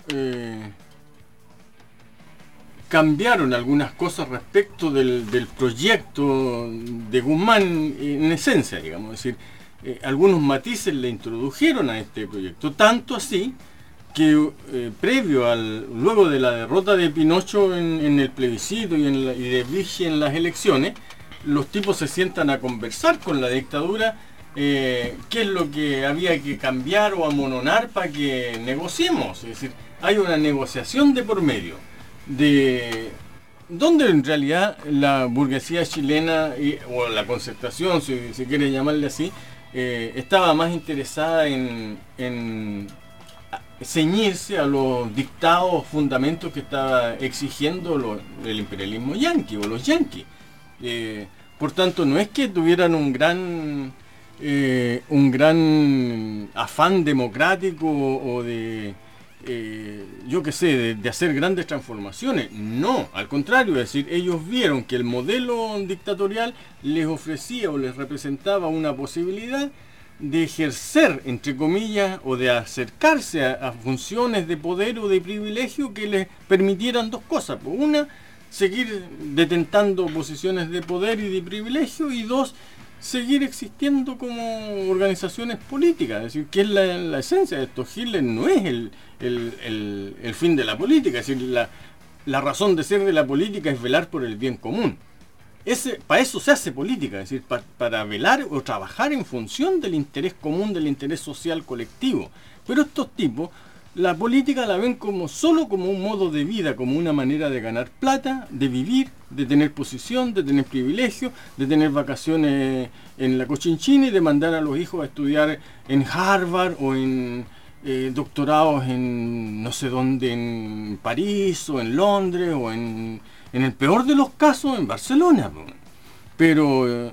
cambiaron algunas cosas respecto del proyecto de Guzmán en esencia, digamos. Es decir, algunos matices le introdujeron a este proyecto, tanto así que luego de la derrota de Pinocho en el plebiscito y de Vichy en las elecciones, los tipos se sientan a conversar con la dictadura qué es lo que había que cambiar o amononar para que negociemos. Es decir, hay una negociación de por medio, donde en realidad la burguesía chilena o la Concertación, si quiere llamarle así, estaba más interesada en ceñirse a los dictados fundamentos que estaba exigiendo el imperialismo yanqui o los yanquis. Por tanto, no es que tuvieran un gran afán democrático o de hacer grandes transformaciones. No, al contrario, es decir, ellos vieron que el modelo dictatorial les ofrecía o les representaba una posibilidad de ejercer, entre comillas, o de acercarse a funciones de poder o de privilegio que les permitieran dos cosas. Una, seguir detentando posiciones de poder y de privilegio, y dos, seguir existiendo como organizaciones políticas. Es decir, que es la esencia de estos giles, no es el fin de la política. Es decir, la razón de ser de la política es velar por el bien común. Para eso se hace política, es decir, para velar o trabajar en función del interés común, del interés social colectivo. Pero estos tipos, la política la ven solo como un modo de vida, como una manera de ganar plata, de vivir, de tener posición, de tener privilegios, de tener vacaciones en la Cochinchina y de mandar a los hijos a estudiar en Harvard o en doctorados en no sé dónde, en París o en Londres o en el peor de los casos en Barcelona. Pero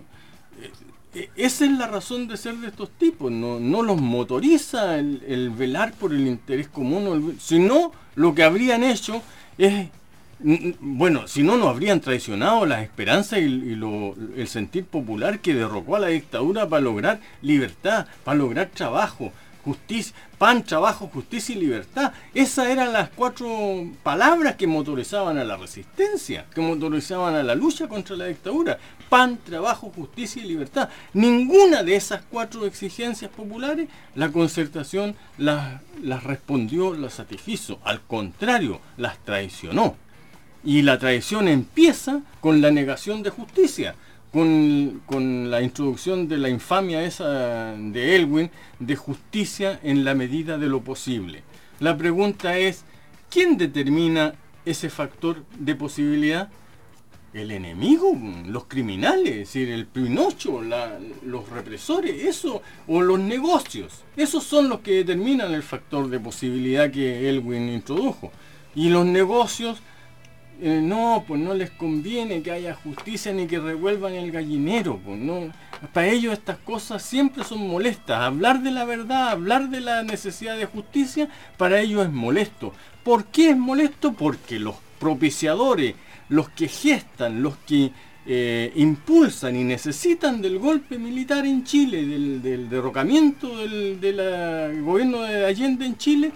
esa es la razón de ser de estos tipos. No los motoriza el velar por el interés común, sino lo que habrían hecho es, bueno, si no habrían traicionado las esperanzas y el sentir popular que derrocó a la dictadura para lograr libertad, para lograr trabajo, justicia, pan, trabajo, justicia y libertad. Esas eran las 4 palabras que motorizaban a la resistencia, que motorizaban a la lucha contra la dictadura. Pan, trabajo, justicia y libertad. Ninguna de esas 4 exigencias populares la Concertación las respondió, las satisfizo. Al contrario, las traicionó. Y la traición empieza con la negación de justicia, con la introducción de la infamia esa de Elwin, de justicia en la medida de lo posible. La pregunta es, ¿quién determina ese factor de posibilidad? el enemigo, los criminales, es decir, el Pinocho, los represores, eso, o los negocios. Esos son los que determinan el factor de posibilidad que Elwin introdujo. Y los negocios, pues no les conviene que haya justicia ni que revuelvan el gallinero. Pues no. Para ellos estas cosas siempre son molestas. Hablar de la verdad, hablar de la necesidad de justicia, para ellos es molesto. ¿Por qué es molesto? Porque los propiciadores, los que gestan, los que impulsan y necesitan del golpe militar en Chile, del derrocamiento del gobierno de Allende en Chile,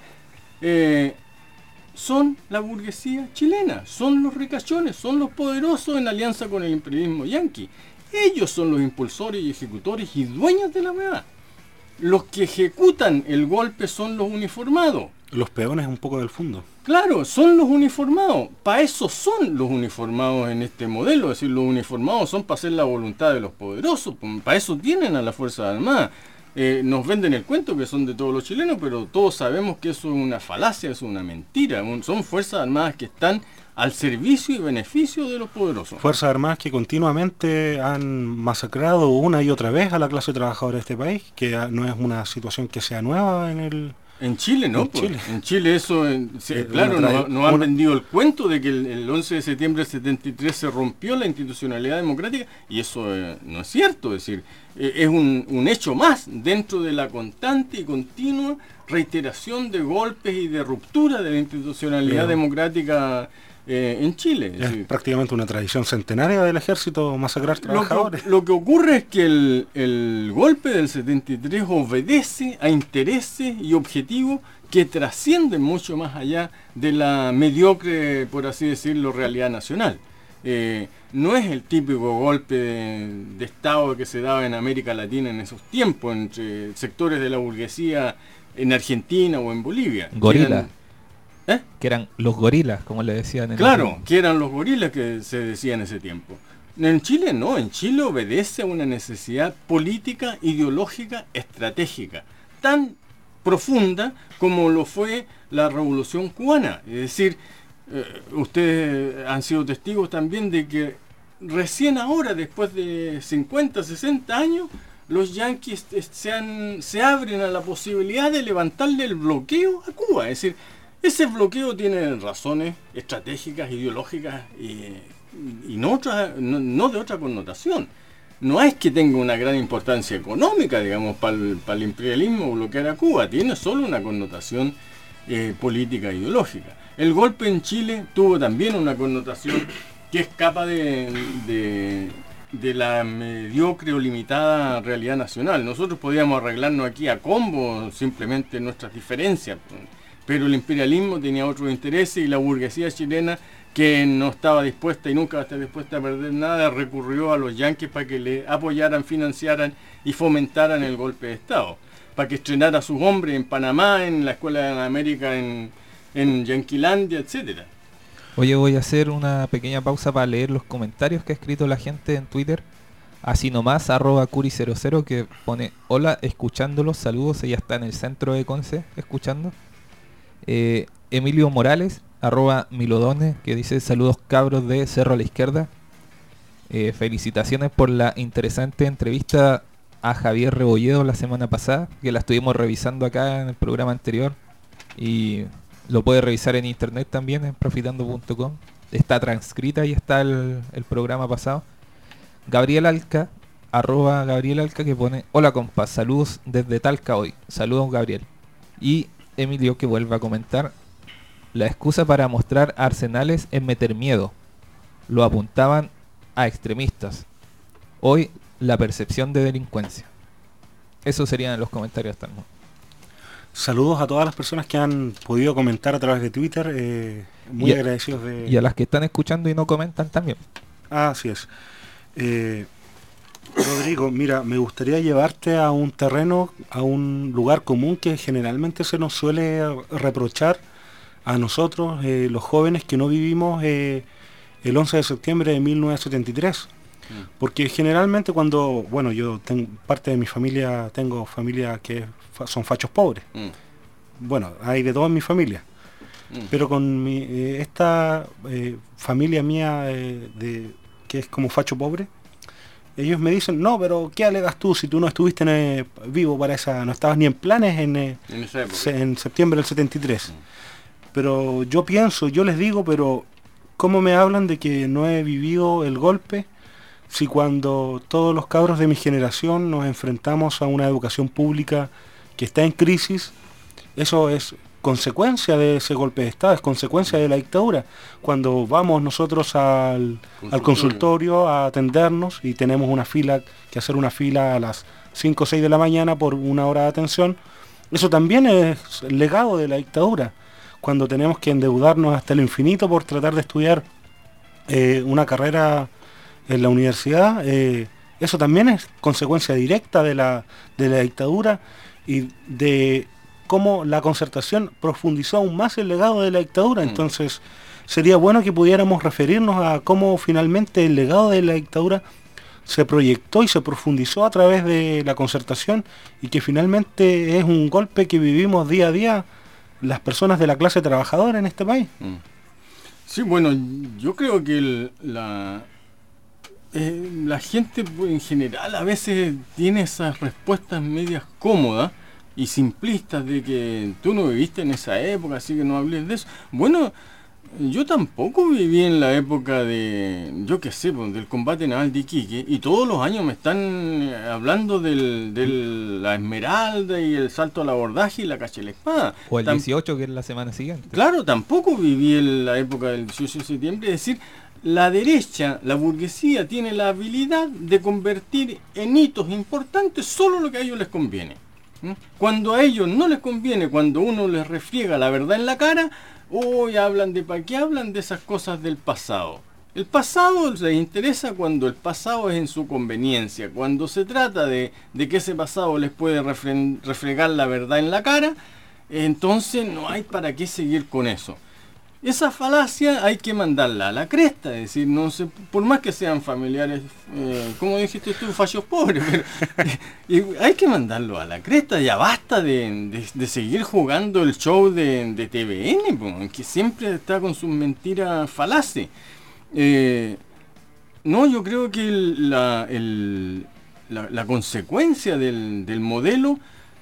son la burguesía chilena, son los ricachones, son los poderosos en alianza con el imperialismo yanqui. Ellos son los impulsores y ejecutores y dueños de la verdad. Los que ejecutan el golpe son los uniformados. Los peones un poco del fondo. Claro, son los uniformados. Para eso son los uniformados en este modelo. Es decir, los uniformados son para hacer la voluntad de los poderosos. Para eso tienen a las Fuerzas Armadas. Nos venden el cuento que son de todos los chilenos, pero todos sabemos que eso es una falacia, es una mentira. Son Fuerzas Armadas que están al servicio y beneficio de los poderosos. Fuerzas Armadas que continuamente han masacrado una y otra vez a la clase trabajadora de este país, que no es una situación que sea nueva en Chile, ¿no? En Chile eso, claro, nos han vendido el cuento de que el 11 de septiembre del 73 se rompió la institucionalidad democrática, y eso no es cierto. Es decir, es un hecho más dentro de la constante y continua reiteración de golpes y de ruptura de la institucionalidad democrática en Chile. Es prácticamente una tradición centenaria del ejército masacrar trabajadores. Lo que ocurre es que el golpe del 73 obedece a intereses y objetivos que trascienden mucho más allá de la mediocre, por así decirlo, realidad nacional. No es el típico golpe de Estado que se daba en América Latina en esos tiempos, entre sectores de la burguesía en Argentina o en Bolivia. Gorila. Que eran los gorilas, como le decían. Que eran los gorilas que se decía en ese tiempo. En Chile no, en Chile obedece a una necesidad política, ideológica, estratégica, tan profunda como lo fue la Revolución Cubana. Es decir, ustedes han sido testigos también de que recién ahora, después de 50, 60 años, los yanquis se abren a la posibilidad de levantarle el bloqueo a Cuba. Es decir, ese bloqueo tiene razones estratégicas, ideológicas y no de otra connotación. No es que tenga una gran importancia económica, digamos, para el imperialismo bloquear a Cuba. Tiene solo una connotación política e ideológica. El golpe en Chile tuvo también una connotación que escapa de la mediocre o limitada realidad nacional. Nosotros podíamos arreglarnos aquí a combo simplemente nuestras diferencias, pero el imperialismo tenía otros intereses y la burguesía chilena, que no estaba dispuesta y nunca va a estar dispuesta a perder nada, recurrió a los yanquis para que le apoyaran, financiaran y fomentaran el golpe de Estado, para que estrenara a sus hombres en Panamá, en la Escuela de América, en Yanquilandia, etcétera. Oye, voy a hacer una pequeña pausa para leer los comentarios que ha escrito la gente en Twitter. Así nomás, @curi00, que pone: hola, escuchándolos, saludos. Ella está en el centro de Conce, escuchando. Emilio Morales, @Milodone, que dice: saludos cabros de Cerro a la Izquierda. Felicitaciones por la interesante entrevista a Javier Rebolledo la semana pasada, que la estuvimos revisando acá en el programa anterior, y lo puede revisar en internet también, en profitando.com. Está transcrita y está el programa pasado. Gabriel Alca, @Gabriel Alca, que pone: hola compa, saludos desde Talca hoy. Saludos, Gabriel. Y Emilio, que vuelve a comentar: la excusa para mostrar arsenales es meter miedo. Lo apuntaban a extremistas. Hoy la percepción de delincuencia. Eso serían los comentarios hasta el momento. Saludos a todas las personas que han podido comentar a través de Twitter. Muy agradecidos de... Y a las que están escuchando y no comentan también. Así es. Rodrigo, mira, me gustaría llevarte a un terreno, a un lugar común que generalmente se nos suele reprochar a nosotros, los jóvenes que no vivimos el 11 de septiembre de 1973. Porque generalmente cuando, bueno, yo tengo parte de mi familia, tengo familia que son fachos pobres. Bueno, hay de todo en mi familia. Pero con esta familia mía de que es como facho pobre, ellos me dicen, no, pero ¿qué alegas tú si tú no estuviste vivo para esa, no estabas ni en planes en septiembre del 73? Pero yo pienso, yo les digo, pero ¿cómo me hablan de que no he vivido el golpe si cuando todos los cabros de mi generación nos enfrentamos a una educación pública que está en crisis? Eso es consecuencia de ese golpe de Estado, es consecuencia de la dictadura. Cuando vamos nosotros al consultorio a atendernos y tenemos que hacer una fila a las 5 o 6 de la mañana por una hora de atención, eso también es el legado de la dictadura. Cuando tenemos que endeudarnos hasta el infinito por tratar de estudiar una carrera en la universidad, eso también es consecuencia directa de la dictadura y de cómo la Concertación profundizó aún más el legado de la dictadura. Entonces sería bueno que pudiéramos referirnos a cómo finalmente el legado de la dictadura se proyectó y se profundizó a través de la Concertación, y que finalmente es un golpe que vivimos día a día las personas de la clase trabajadora en este país. Sí, bueno, yo creo que la gente en general a veces tiene esas respuestas medias cómodas y simplistas de que tú no viviste en esa época, así que no hables de eso. Bueno, yo tampoco viví en la época de, yo qué sé, pues, del combate naval de Iquique, y todos los años me están hablando de la Esmeralda y el salto al abordaje y la cacha de la espada. O el 18, que es la semana siguiente. Claro, tampoco viví en la época del 18 de septiembre, es decir, la derecha, la burguesía, tiene la habilidad de convertir en hitos importantes solo lo que a ellos les conviene. Cuando a ellos no les conviene, cuando uno les refriega la verdad en la cara, hoy hablan de ¿para qué hablan de esas cosas del pasado? El pasado les interesa cuando el pasado es en su conveniencia, cuando se trata de que ese pasado les puede refregar la verdad en la cara, entonces no hay para qué seguir con eso. Esa falacia hay que mandarla a la cresta, es decir, no sé, por más que sean familiares, como dijiste tú, fallos pobres, pero hay que mandarlo a la cresta. Ya basta de seguir jugando el show de TVN, que siempre está con sus mentiras falaces. No, yo creo que la consecuencia del modelo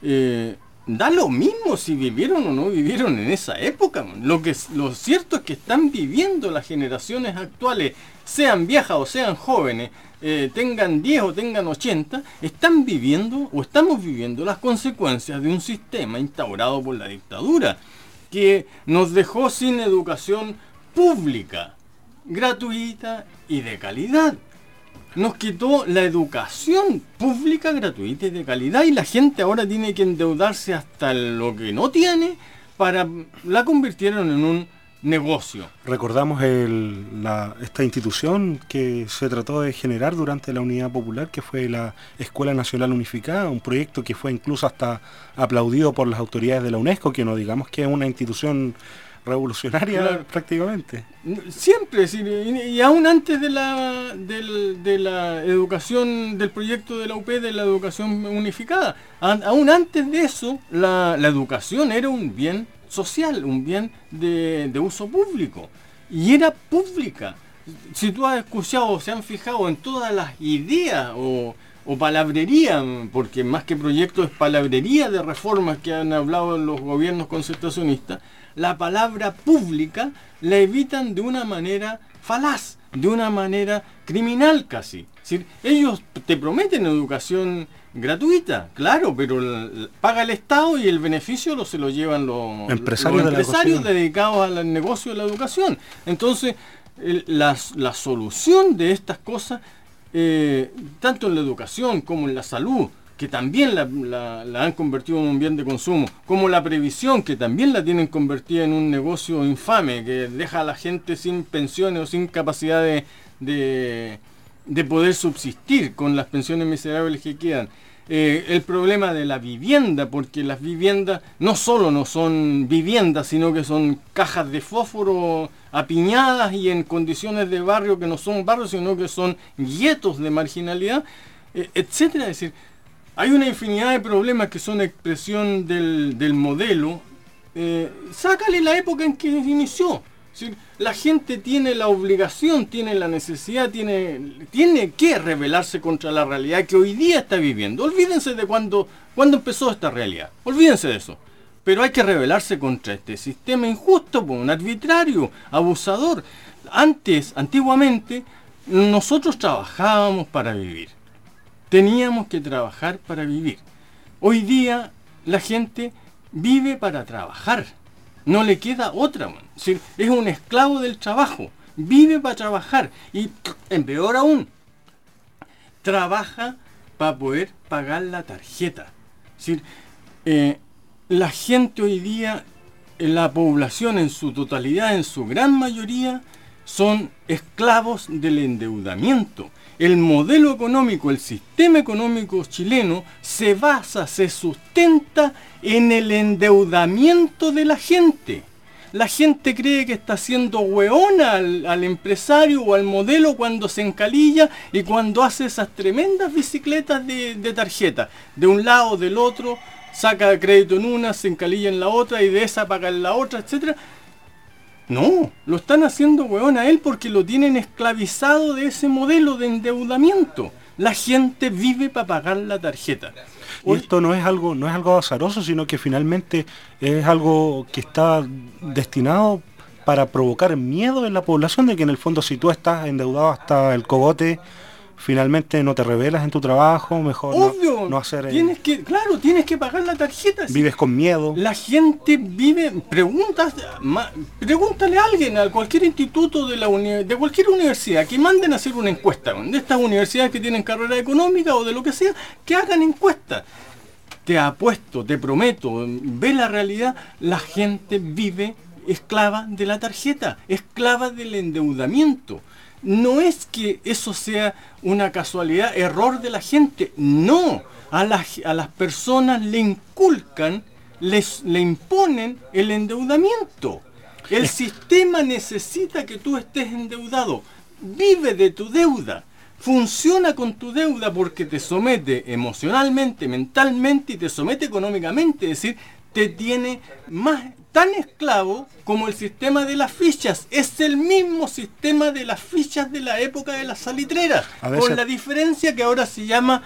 da lo mismo si vivieron o no vivieron en esa época. Lo cierto es que están viviendo las generaciones actuales, sean viejas o sean jóvenes, tengan 10 o tengan 80, están viviendo o estamos viviendo las consecuencias de un sistema instaurado por la dictadura, que nos dejó sin educación pública, gratuita y de calidad. Nos quitó la educación pública, gratuita y de calidad, y la gente ahora tiene que endeudarse hasta lo que no tiene la convirtieron en un negocio. Recordamos esta institución que se trató de generar durante la Unidad Popular, que fue la Escuela Nacional Unificada, un proyecto que fue incluso hasta aplaudido por las autoridades de la UNESCO, que no digamos que es una institución revolucionaria, claro, prácticamente. Siempre, es decir, y aún antes de la educación, del proyecto de la UP, de la educación unificada, aún antes de eso, la educación era un bien social, un bien de uso público, y era pública. Si tú has escuchado o se han fijado en todas las ideas o palabrería, porque más que proyecto es palabrería de reformas que han hablado los gobiernos concertacionistas, la palabra pública la evitan de una manera falaz, de una manera criminal casi. Es decir, ellos te prometen educación gratuita, claro, pero paga el Estado y el beneficio se lo llevan los empresarios dedicados al negocio de la educación. Entonces, la solución de estas cosas, tanto en la educación como en la salud, que también la han convertido en un bien de consumo, como la previsión, que también la tienen convertida en un negocio infame, que deja a la gente sin pensiones o sin capacidad de poder subsistir con las pensiones miserables que quedan. El problema de la vivienda, porque las viviendas no solo no son viviendas, sino que son cajas de fósforo apiñadas y en condiciones de barrio que no son barrios, sino que son guetos de marginalidad, etcétera. Es decir, hay una infinidad de problemas que son expresión del modelo. Sácale la época en que inició. ¿Sí? La gente tiene la obligación, tiene la necesidad, tiene que rebelarse contra la realidad que hoy día está viviendo. Olvídense de cuando empezó esta realidad, olvídense de eso. Pero hay que rebelarse contra este sistema injusto, un arbitrario, abusador. Antiguamente, nosotros trabajábamos para vivir. Teníamos que trabajar para vivir. Hoy día la gente vive para trabajar. No le queda otra. Es decir, es un esclavo del trabajo. Vive para trabajar. Y peor aún, trabaja para poder pagar la tarjeta. Es decir, la gente hoy día, la población en su totalidad, en su gran mayoría, son esclavos del endeudamiento. El modelo económico, el sistema económico chileno se sustenta en el endeudamiento de la gente. La gente cree que está haciendo hueona al empresario o al modelo cuando se encalilla y cuando hace esas tremendas bicicletas de tarjeta. De un lado, del otro, saca crédito en una, se encalilla en la otra y de esa paga en la otra, etc. No, lo están haciendo hueón a él porque lo tienen esclavizado de ese modelo de endeudamiento. La gente vive para pagar la tarjeta. Y esto no es algo azaroso, sino que finalmente es algo que está destinado para provocar miedo en la población, de que en el fondo, si tú estás endeudado hasta el cogote, finalmente no te rebelas en tu trabajo, mejor obvio, no hacer... tienes que pagar la tarjeta. Vives con miedo. La gente vive... Pregúntale a alguien, a cualquier instituto de cualquier universidad, que manden a hacer una encuesta, de estas universidades que tienen carrera económica o de lo que sea, que hagan encuestas. Te apuesto, te prometo, ve la realidad, la gente vive esclava de la tarjeta, esclava del endeudamiento. No es que eso sea una casualidad, error de la gente, no. A las personas le inculcan, le imponen el endeudamiento. El sistema necesita que tú estés endeudado. Vive de tu deuda. Funciona con tu deuda porque te somete emocionalmente, mentalmente y te somete económicamente. Es decir, te tiene tan esclavo como el sistema de las fichas. Es el mismo sistema de las fichas de la época de las salitreras, con la diferencia que ahora se llama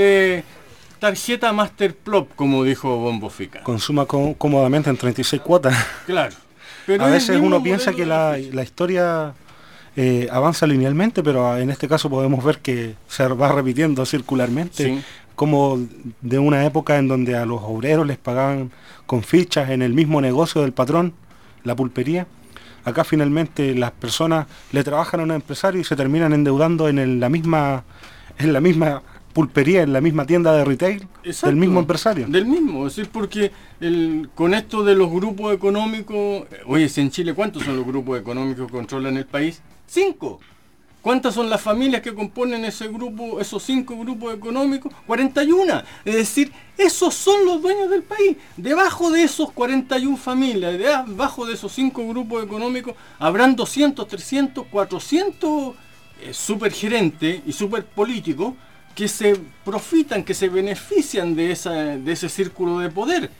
tarjeta Master Plop, como dijo Bombo Fica. Consuma cómodamente en 36 cuotas. Claro. Pero a veces uno piensa que la historia avanza linealmente, pero en este caso podemos ver que se va repitiendo circularmente. Sí. Como de una época en donde a los obreros les pagaban con fichas en el mismo negocio del patrón, la pulpería. Acá finalmente las personas le trabajan a un empresario y se terminan endeudando en la misma pulpería, en la misma tienda de retail. Exacto, del mismo empresario. Del mismo, es decir, porque con esto de los grupos económicos, oye, si en Chile, ¿cuántos son los grupos económicos que controlan el país? 5. ¿Cuántas son las familias que componen esos 5 grupos económicos? 41. Es decir, esos son los dueños del país. Debajo de esos 41 familias, debajo de esos 5 grupos económicos, habrán 200, 300, 400 supergerentes y superpolíticos que se profitan, que se benefician de ese círculo de poder.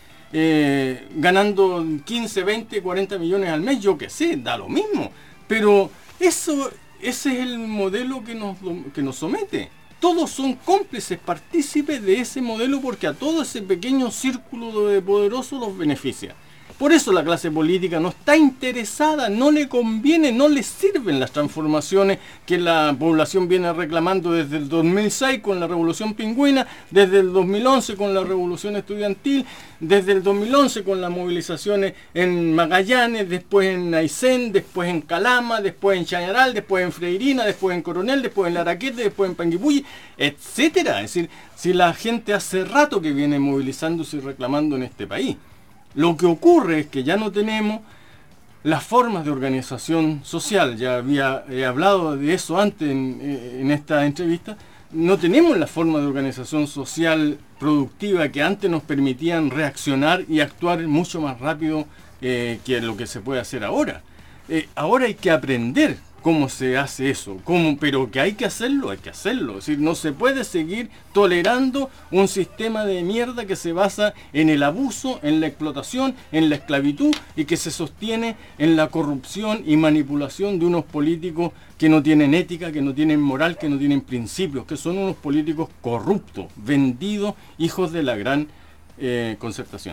Ganando 15, 20, 40 millones al mes, yo qué sé, da lo mismo. Pero ese es el modelo que nos somete. Todos son cómplices, partícipes de ese modelo porque a todo ese pequeño círculo de poderosos los beneficia. Por eso la clase política no está interesada, no le conviene, no le sirven las transformaciones que la población viene reclamando desde el 2006 con la Revolución Pingüina, desde el 2011 con la Revolución Estudiantil, desde el 2011 con las movilizaciones en Magallanes, después en Aysén, después en Calama, después en Chañaral, después en Freirina, después en Coronel, después en Laraquete, después en Panguipulli, etcétera. Es decir, si la gente hace rato que viene movilizándose y reclamando en este país. Lo que ocurre es que ya no tenemos las formas de organización social, ya he hablado de eso antes en esta entrevista, no tenemos la forma de organización social productiva que antes nos permitían reaccionar y actuar mucho más rápido que lo que se puede hacer ahora. Ahora hay que aprender, cómo se hace eso, pero que hay que hacerlo. Es decir, no se puede seguir tolerando un sistema de mierda que se basa en el abuso, en la explotación, en la esclavitud y que se sostiene en la corrupción y manipulación de unos políticos que no tienen ética, que no tienen moral, que no tienen principios, que son unos políticos corruptos, vendidos, hijos de la gran concertación.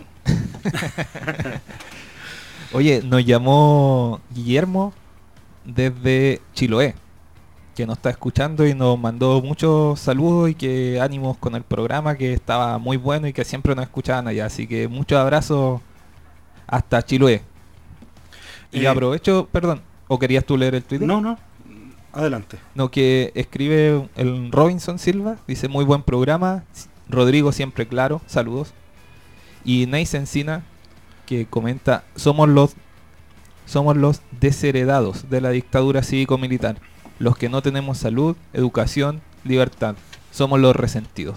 Oye, nos llamó Guillermo desde Chiloé, que nos está escuchando y nos mandó muchos saludos y que ánimos con el programa, que estaba muy bueno y que siempre nos escuchaban allá. Así que muchos abrazos hasta Chiloé. Y aprovecho, perdón, ¿o querías tú leer el Twitter? No, adelante. No, que escribe el Robinson Silva, dice muy buen programa, Rodrigo siempre claro, saludos. Y Neis Encina, que comenta, somos los desheredados de la dictadura cívico-militar, los que no tenemos salud, educación, libertad, somos los resentidos.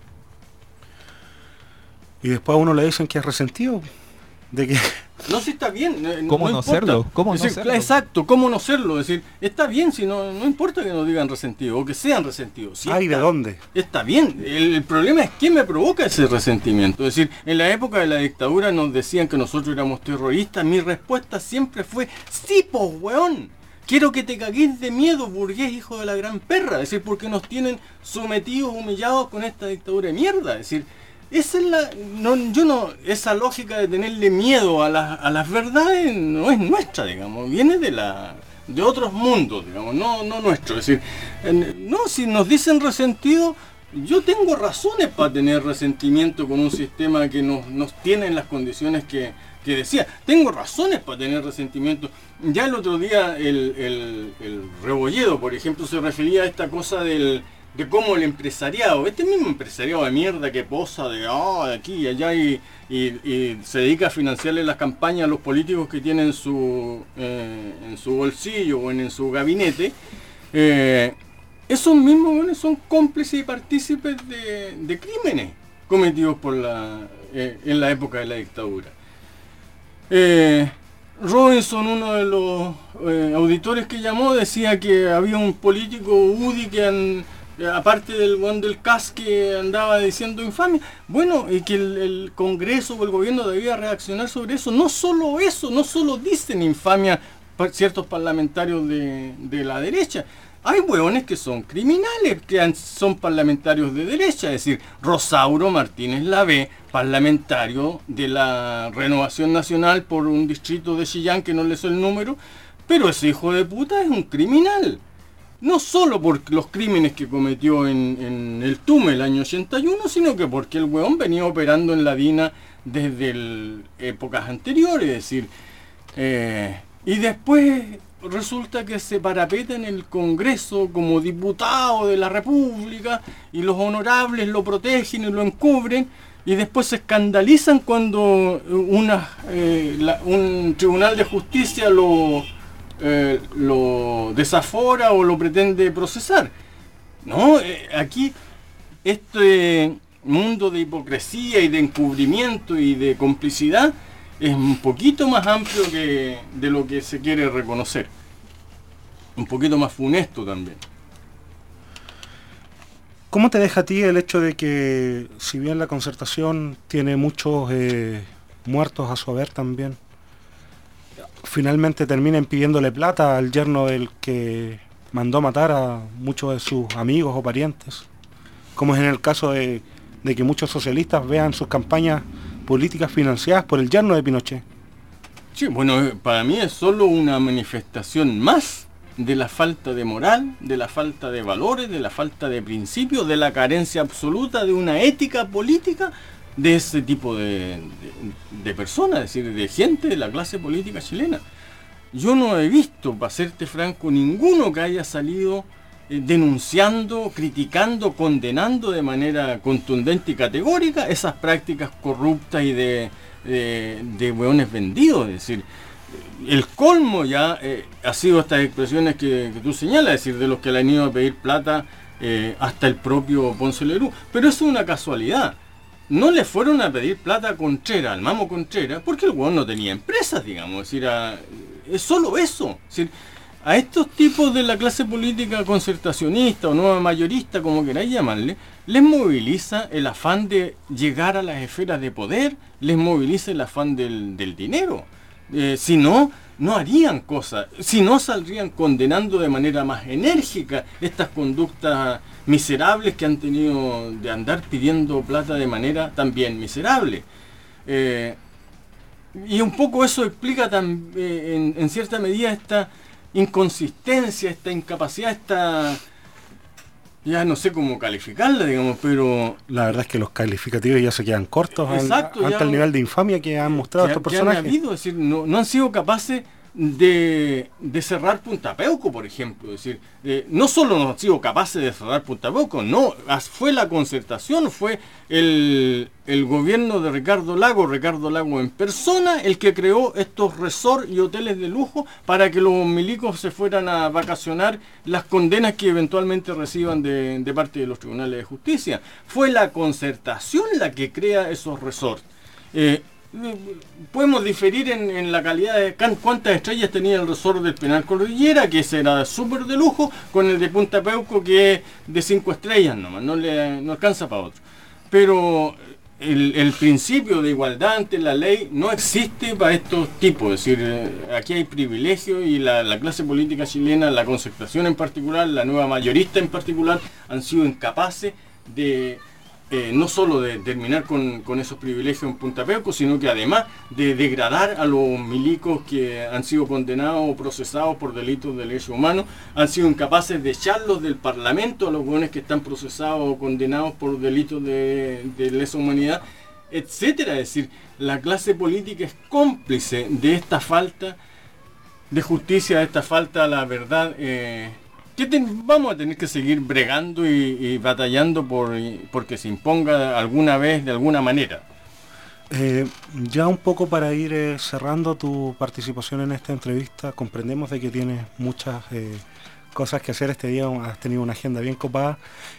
Y después a uno le dicen que es resentido, de que... No, si está bien. ¿Cómo no serlo? ¿Cómo decir, no serlo? Exacto, ¿cómo no serlo? Es decir, está bien si no importa que nos digan resentidos o que sean resentidos. Si ¿de dónde? Está bien. El problema es qué me provoca ese resentimiento. Es decir, en la época de la dictadura nos decían que nosotros éramos terroristas. Mi respuesta siempre fue, sí, po, weón. Quiero que te cagues de miedo, burgués, hijo de la gran perra. Es decir, porque nos tienen sometidos, humillados con esta dictadura de mierda. Es decir, esa es esa lógica de tenerle miedo a las verdades no es nuestra, digamos, viene de otros mundos, digamos, no nuestro. Es decir, si nos dicen resentido, yo tengo razones para tener resentimiento con un sistema que nos tiene en las condiciones que decía. Tengo razones para tener resentimiento. Ya el otro día el Rebolledo, por ejemplo, se refería a esta cosa de cómo el empresariado, este mismo empresariado de mierda que posa de aquí y allá y se dedica a financiarle las campañas a los políticos que tienen en su bolsillo o en su gabinete, esos mismos son cómplices y partícipes de crímenes cometidos en la época de la dictadura. Robinson, uno de los auditores que llamó, decía que había un político UDI que aparte del buen del CAS que andaba diciendo infamia, bueno, y que el Congreso o el gobierno debía reaccionar sobre eso. No solo dicen infamia ciertos parlamentarios de la derecha. Hay hueones que son criminales, que son parlamentarios de derecha, es decir, Rosauro Martínez Lavé, parlamentario de la Renovación Nacional por un distrito de Chillán que no le sé el número, pero ese hijo de puta es un criminal. No solo por los crímenes que cometió en el TUME el año 81, sino que porque el hueón venía operando en la DINA desde épocas anteriores. Es decir, y después resulta que se parapeta en el Congreso como diputado de la República y los honorables lo protegen y lo encubren, y después se escandalizan cuando un tribunal de justicia lo desafora o lo pretende procesar. No, aquí este mundo de hipocresía y de encubrimiento y de complicidad es un poquito más amplio de lo que se quiere reconocer. Un poquito más funesto también. ¿Cómo te deja a ti el hecho de que, si bien la Concertación tiene muchos muertos a su haber también, finalmente terminen pidiéndole plata al yerno del que mandó matar a muchos de sus amigos o parientes? Como es en el caso de que muchos socialistas vean sus campañas políticas financiadas por el yerno de Pinochet. Sí, bueno, para mí es solo una manifestación más de la falta de moral, de la falta de valores, de la falta de principios, de la carencia absoluta de una ética política de ese tipo de personas, es decir, de gente de la clase política chilena. Yo no he visto, para serte franco, ninguno que haya salido denunciando, criticando, condenando de manera contundente y categórica esas prácticas corruptas y de hueones vendidos. Es decir, el colmo ya ha sido estas expresiones que tú señalas, es decir, de los que le han ido a pedir plata hasta el propio Ponce Lerú. Pero eso es una casualidad. No le fueron a pedir plata a Contreras, al Mamo Contreras, porque el hueón no tenía empresas, digamos. Es decir, es solo eso. Es decir, a estos tipos de la clase política concertacionista o nueva mayorista, como queráis llamarle, les moviliza el afán de llegar a las esferas de poder, les moviliza el afán del dinero. Si no, no harían cosas, si no saldrían condenando de manera más enérgica estas conductas miserables que han tenido de andar pidiendo plata de manera también miserable. Y un poco eso explica en cierta medida esta inconsistencia, esta incapacidad, esta... ya no sé cómo calificarla, digamos, pero... La verdad es que los calificativos ya se quedan cortos. Exacto, ante el nivel de infamia que han mostrado estos personajes. Han habido, es decir, no han sido capaces de cerrar Punta Peuco, por ejemplo. Es decir, no solo no han sido capaces de cerrar Punta Peuco, no, fue la concertación, fue el gobierno de Ricardo Lago en persona, el que creó estos resorts y hoteles de lujo para que los milicos se fueran a vacacionar las condenas que eventualmente reciban de parte de los tribunales de justicia. Fue la concertación la que crea esos resorts. Podemos diferir en la calidad de cuántas estrellas tenía el resort del Penal Cordillera, que ese era súper de lujo, con el de Punta Peuco, que es de 5 estrellas nomás, no alcanza para otro. Pero el principio de igualdad ante la ley no existe para estos tipos. Es decir, aquí hay privilegios y la clase política chilena, la concertación en particular, la nueva mayorista en particular, han sido incapaces de... no solo de terminar con esos privilegios en Punta Peuco, sino que además de degradar a los milicos que han sido condenados o procesados por delitos de derechos humanos, han sido incapaces de echarlos del Parlamento a los jóvenes que están procesados o condenados por delitos de lesa humanidad, etcétera. Es decir, la clase política es cómplice de esta falta de justicia, de esta falta a la verdad. Vamos a tener que seguir bregando y batallando porque se imponga alguna vez de alguna manera. Ya un poco para ir cerrando tu participación en esta entrevista, comprendemos de que tienes muchas cosas que hacer este día, has tenido una agenda bien copada.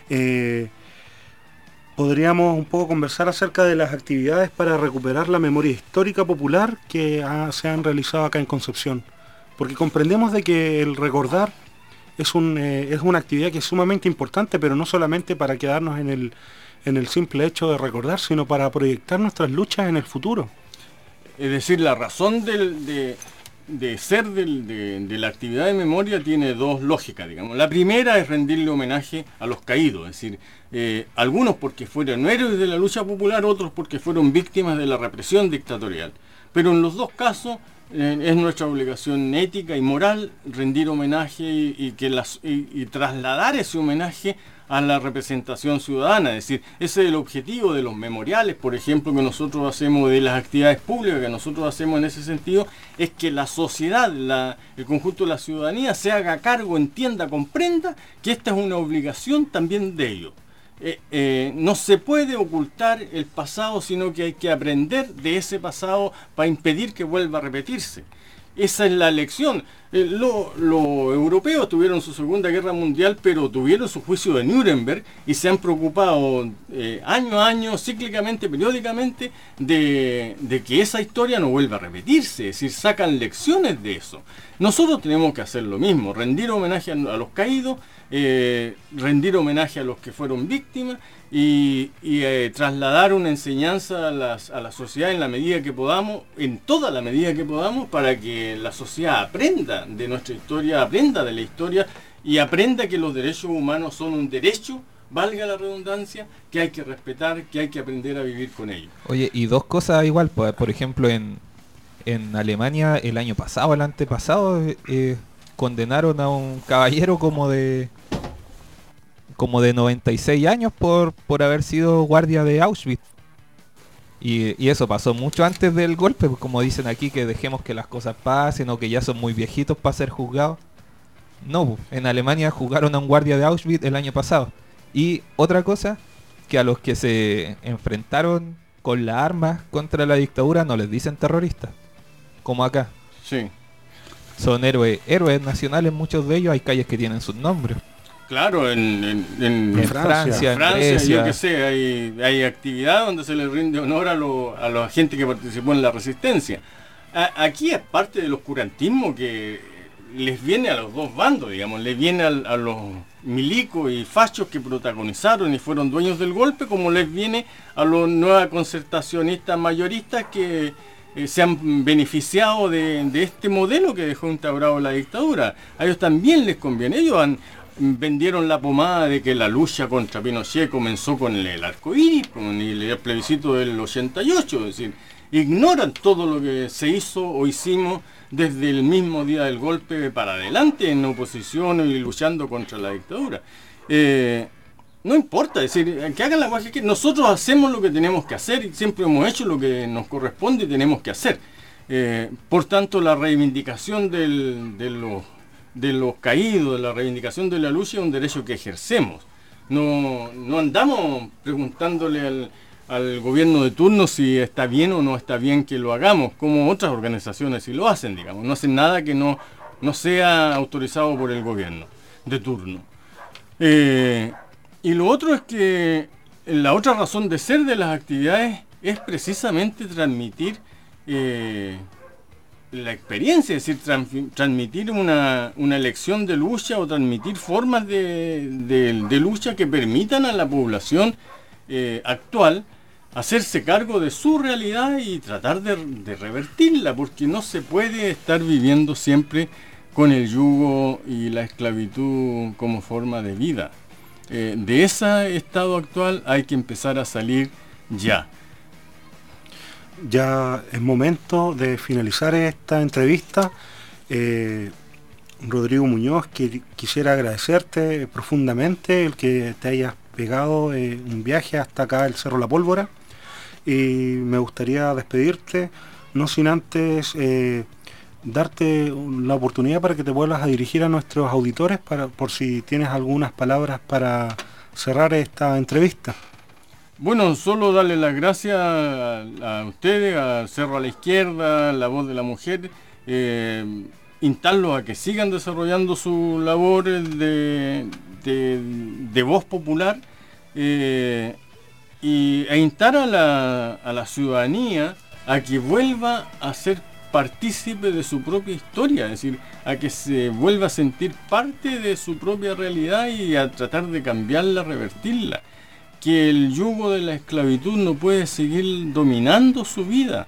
Podríamos un poco conversar acerca de las actividades para recuperar la memoria histórica popular que se han realizado acá en Concepción, porque comprendemos de que el recordar es una actividad que es sumamente importante, pero no solamente para quedarnos en el simple hecho de recordar, sino para proyectar nuestras luchas en el futuro. Es decir, la razón de ser de la actividad de memoria tiene dos lógicas, digamos. La primera es rendirle homenaje a los caídos, es decir, algunos porque fueron héroes de la lucha popular, otros porque fueron víctimas de la represión dictatorial. Pero en los dos casos es nuestra obligación ética y moral rendir homenaje y trasladar ese homenaje a la representación ciudadana. Es decir, ese es el objetivo de los memoriales, por ejemplo, que nosotros hacemos, de las actividades públicas que nosotros hacemos en ese sentido, es que la sociedad, el conjunto de la ciudadanía se haga cargo, entienda, comprenda que esta es una obligación también de ellos. No se puede ocultar el pasado, sino que hay que aprender de ese pasado para impedir que vuelva a repetirse. Esa es la lección. Los europeos tuvieron su Segunda Guerra Mundial, pero tuvieron su juicio de Nuremberg y se han preocupado año a año, cíclicamente, periódicamente, de que esa historia no vuelva a repetirse. Es decir, sacan lecciones de eso. Nosotros tenemos que hacer lo mismo, rendir homenaje a los caídos, rendir homenaje a los que fueron víctimas y trasladar una enseñanza a la sociedad en la medida que podamos, en toda la medida que podamos, para que la sociedad aprenda de nuestra historia, aprenda de la historia y aprenda que los derechos humanos son un derecho, valga la redundancia, que hay que respetar, que hay que aprender a vivir con ellos. Oye, y dos cosas igual, por ejemplo, en Alemania el año pasado, el antepasado, condenaron a un caballero como de 96 años por haber sido guardia de Auschwitz. Y eso pasó mucho antes del golpe, pues, como dicen aquí, que dejemos que las cosas pasen o que ya son muy viejitos para ser juzgados. No, en Alemania juzgaron a un guardia de Auschwitz el año pasado. Y otra cosa, que a los que se enfrentaron con las armas contra la dictadura no les dicen terroristas, como acá. Sí. Son héroes nacionales, muchos de ellos. Hay calles que tienen sus nombres. Claro, en Francia, yo que sé, hay actividad donde se le rinde honor a la gente que participó en la resistencia. Aquí es parte del oscurantismo que les viene a los dos bandos, digamos, les viene a los milicos y fachos que protagonizaron y fueron dueños del golpe, como les viene a los nuevos concertacionistas mayoristas que se han beneficiado de este modelo que dejó instaurado la dictadura. A ellos también les conviene. Ellos vendieron la pomada de que la lucha contra Pinochet comenzó con el arco iris, con el plebiscito del 88, es decir, ignoran todo lo que se hizo o hicimos desde el mismo día del golpe para adelante en oposición y luchando contra la dictadura. No importa, es decir, que hagan la cosa que nosotros hacemos lo que tenemos que hacer y siempre hemos hecho lo que nos corresponde y tenemos que hacer. Por tanto, la reivindicación de los caídos, la reivindicación de la lucha es un derecho que ejercemos. No andamos preguntándole al gobierno de turno si está bien o no está bien que lo hagamos, como otras organizaciones sí lo hacen, digamos. No hacen nada que no sea autorizado por el gobierno de turno. Y lo otro es que la otra razón de ser de las actividades es precisamente transmitir la experiencia, es decir, transmitir una elección de lucha o transmitir formas de lucha que permitan a la población actual hacerse cargo de su realidad y tratar de revertirla, porque no se puede estar viviendo siempre con el yugo y la esclavitud como forma de vida. De ese estado actual hay que empezar a salir ya. Ya es momento de finalizar esta entrevista. Rodrigo Muñoz, que quisiera agradecerte profundamente el que te hayas pegado un viaje hasta acá el Cerro La Pólvora, y me gustaría despedirte, no sin antes darte la oportunidad para que te vuelvas a dirigir a nuestros auditores por si tienes algunas palabras para cerrar esta entrevista. Bueno, solo darle las gracias a ustedes, a Cerro a la Izquierda, La Voz de la Mujer, instarlos a que sigan desarrollando su labor de voz popular, e instar a la ciudadanía a que vuelva a ser partícipe de su propia historia, es decir, a que se vuelva a sentir parte de su propia realidad y a tratar de cambiarla, revertirla. Que el yugo de la esclavitud no puede seguir dominando su vida.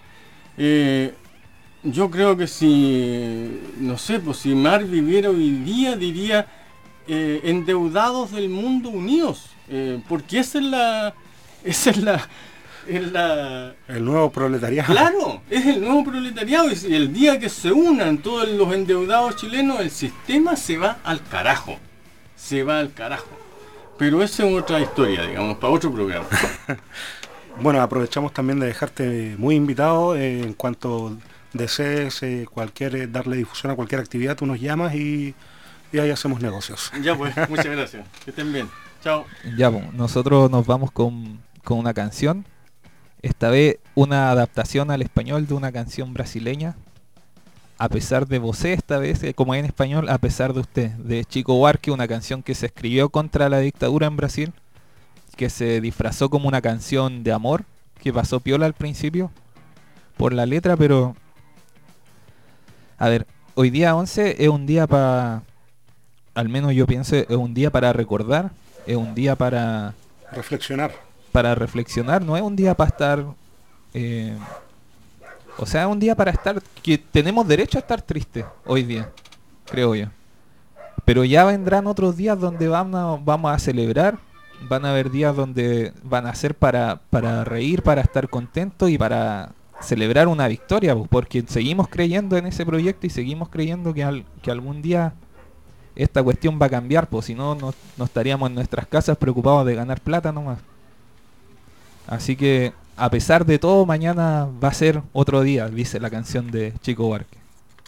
Yo creo que si Mar viviera hoy día, diría endeudados del mundo unidos, porque esa es el nuevo proletariado. Claro, es el nuevo proletariado, y el día que se unan todos los endeudados chilenos, el sistema se va al carajo. Pero esa es otra historia, digamos, para otro programa. Bueno, aprovechamos también de dejarte muy invitado. En cuanto desees darle difusión a cualquier actividad, tú nos llamas y ahí hacemos negocios. Ya pues, muchas gracias. Que estén bien. Chao. Ya pues, nosotros nos vamos con una canción. Esta vez una adaptación al español de una canción brasileña. A pesar de vos, esta vez, como en español, a pesar de usted, de Chico Buarque, una canción que se escribió contra la dictadura en Brasil, que se disfrazó como una canción de amor, que pasó piola al principio por la letra, pero a ver, hoy día 11 es un día al menos yo pienso, es un día para recordar, es un día para reflexionar, no es un día para estar o sea, es un día para estar, que tenemos derecho a estar tristes hoy día, creo yo. Pero ya vendrán otros días donde vamos a celebrar, van a haber días donde van a ser para reír, para estar contentos y para celebrar una victoria, porque seguimos creyendo en ese proyecto y seguimos creyendo que algún día esta cuestión va a cambiar, pues si no estaríamos en nuestras casas preocupados de ganar plata nomás. Así que a pesar de todo, mañana va a ser otro día, dice la canción de Chico Buarque.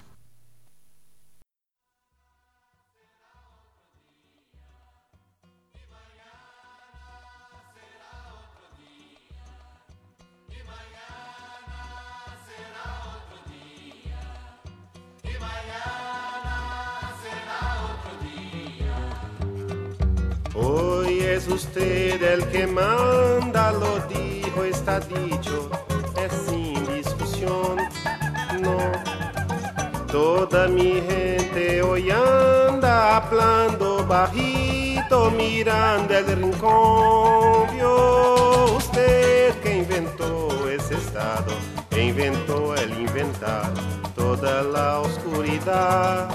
Hoy es usted el que manda, lo dijo, está dicho, es sin discusión, no. Toda mi gente hoy anda hablando bajito, mirando el rincón. Vio usted que inventó ese estado, que inventó el inventar toda la oscuridad.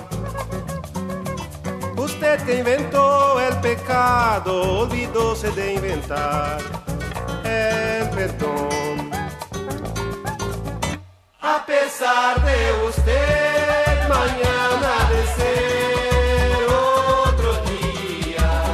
Usted que inventó el pecado, olvidóse de inventar el perdón. A pesar de usted, mañana ha de ser otro día.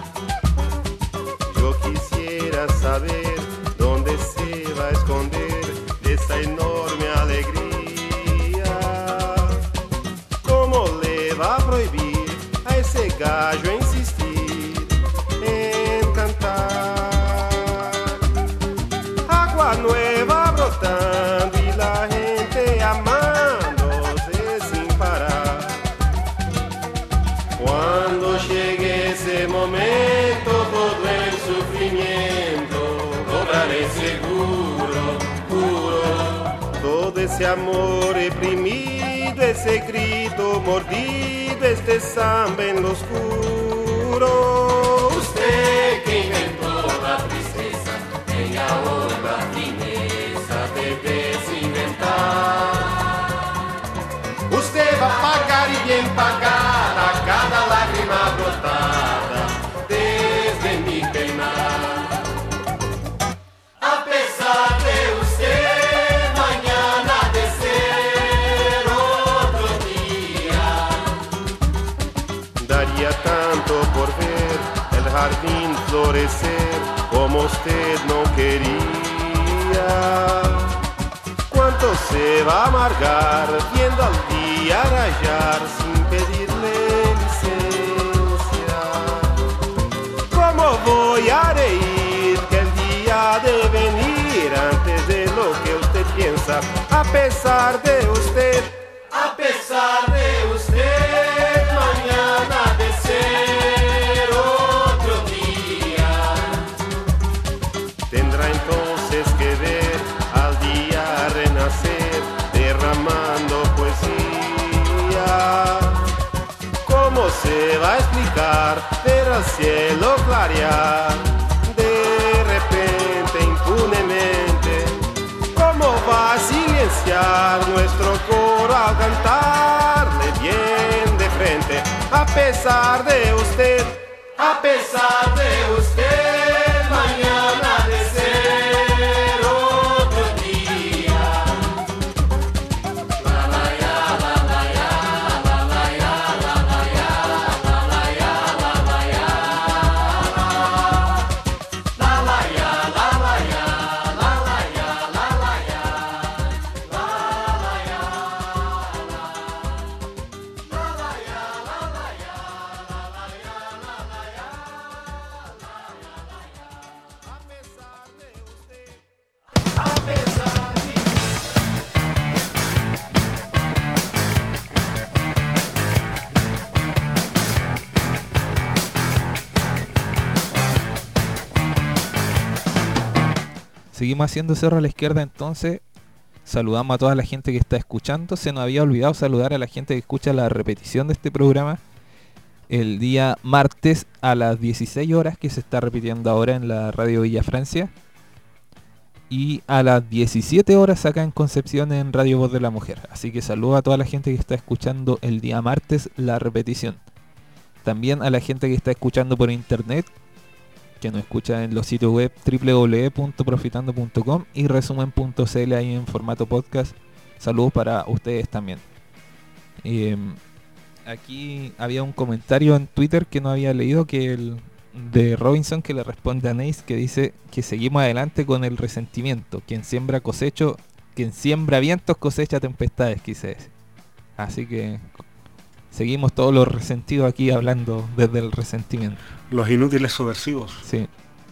Yo quisiera saber dónde se va a esconder esa enorme alegría. ¿Cómo le va a prohibir a ese gallo insistir en cantar? Agua nueva brotando y la gente amándose sin parar. Cuando llegue ese momento, todo el sufrimiento cobraré seguro, juro. Todo ese amor reprimido, ese grito mordido, este samba en lo oscuro. Usted que inventó la tristeza, tenga ahora la fineza de desinventar. Usted va a pagar y bien pagar a cada lágrima brotada desde mi penar. A pesar de usted, mañana ha de ser otro día. Daría tanto por ver el jardín florecer como usted no quería. ¿Cuánto se va a amargar viendo al día rayar sin pedirle licencia? ¿Cómo voy a reír que el día ha de venir antes de lo que usted piensa? A pesar de usted, a pesar de usted, mañana ha de ser otro día. Tendrá entonces que ver al día renacer, derramando poesía. ¿Cómo se va a explicar ver al cielo clarear de repente, impunemente? ¿Cómo va a silenciar nuestro coro al cantarle bien de frente? A pesar de usted, a pesar de usted, mañana ha de ser otro día. La la ya, la la ya, la la ya, la la ya, la la ya, la la ya, la la ya, la la ya, la la ya, la la ya, la la ya, Seguimos haciendo Cerro a la Izquierda entonces. Saludamos a toda la gente que está escuchando. Se nos había olvidado saludar a la gente que escucha la repetición de este programa el día martes a las 16 horas, que se está repitiendo ahora en la radio Villa Francia, y a las 17 horas acá en Concepción en Radio Voz de la Mujer. Así que saludo a toda la gente que está escuchando el día martes la repetición. También a la gente que está escuchando por internet, que nos escucha en los sitios web www.profitando.com y resumen.cl ahí en formato podcast. Saludos para ustedes también. Aquí había un comentario en Twitter que no había leído, que el de Robinson, que le responde a Neis, que dice que seguimos adelante con el resentimiento. Quien siembra vientos cosecha tempestades, quise decir. Así que seguimos todos los resentidos aquí hablando desde el resentimiento. Los inútiles subversivos. Sí.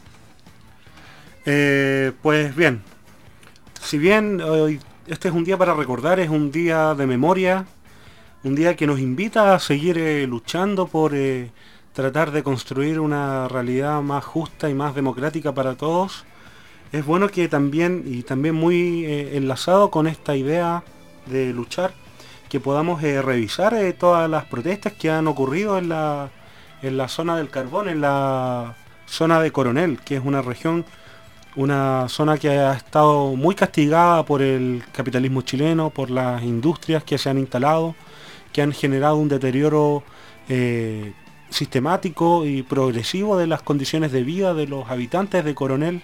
Pues bien, si bien hoy este es un día para recordar, es un día de memoria, un día que nos invita a seguir luchando por tratar de construir una realidad más justa y más democrática para todos. Es bueno que también muy enlazado con esta idea de luchar, que podamos revisar todas las protestas que han ocurrido en la zona del carbón, en la zona de Coronel, que es una región, una zona que ha estado muy castigada por el capitalismo chileno, por las industrias que se han instalado, que han generado un deterioro sistemático y progresivo de las condiciones de vida de los habitantes de Coronel.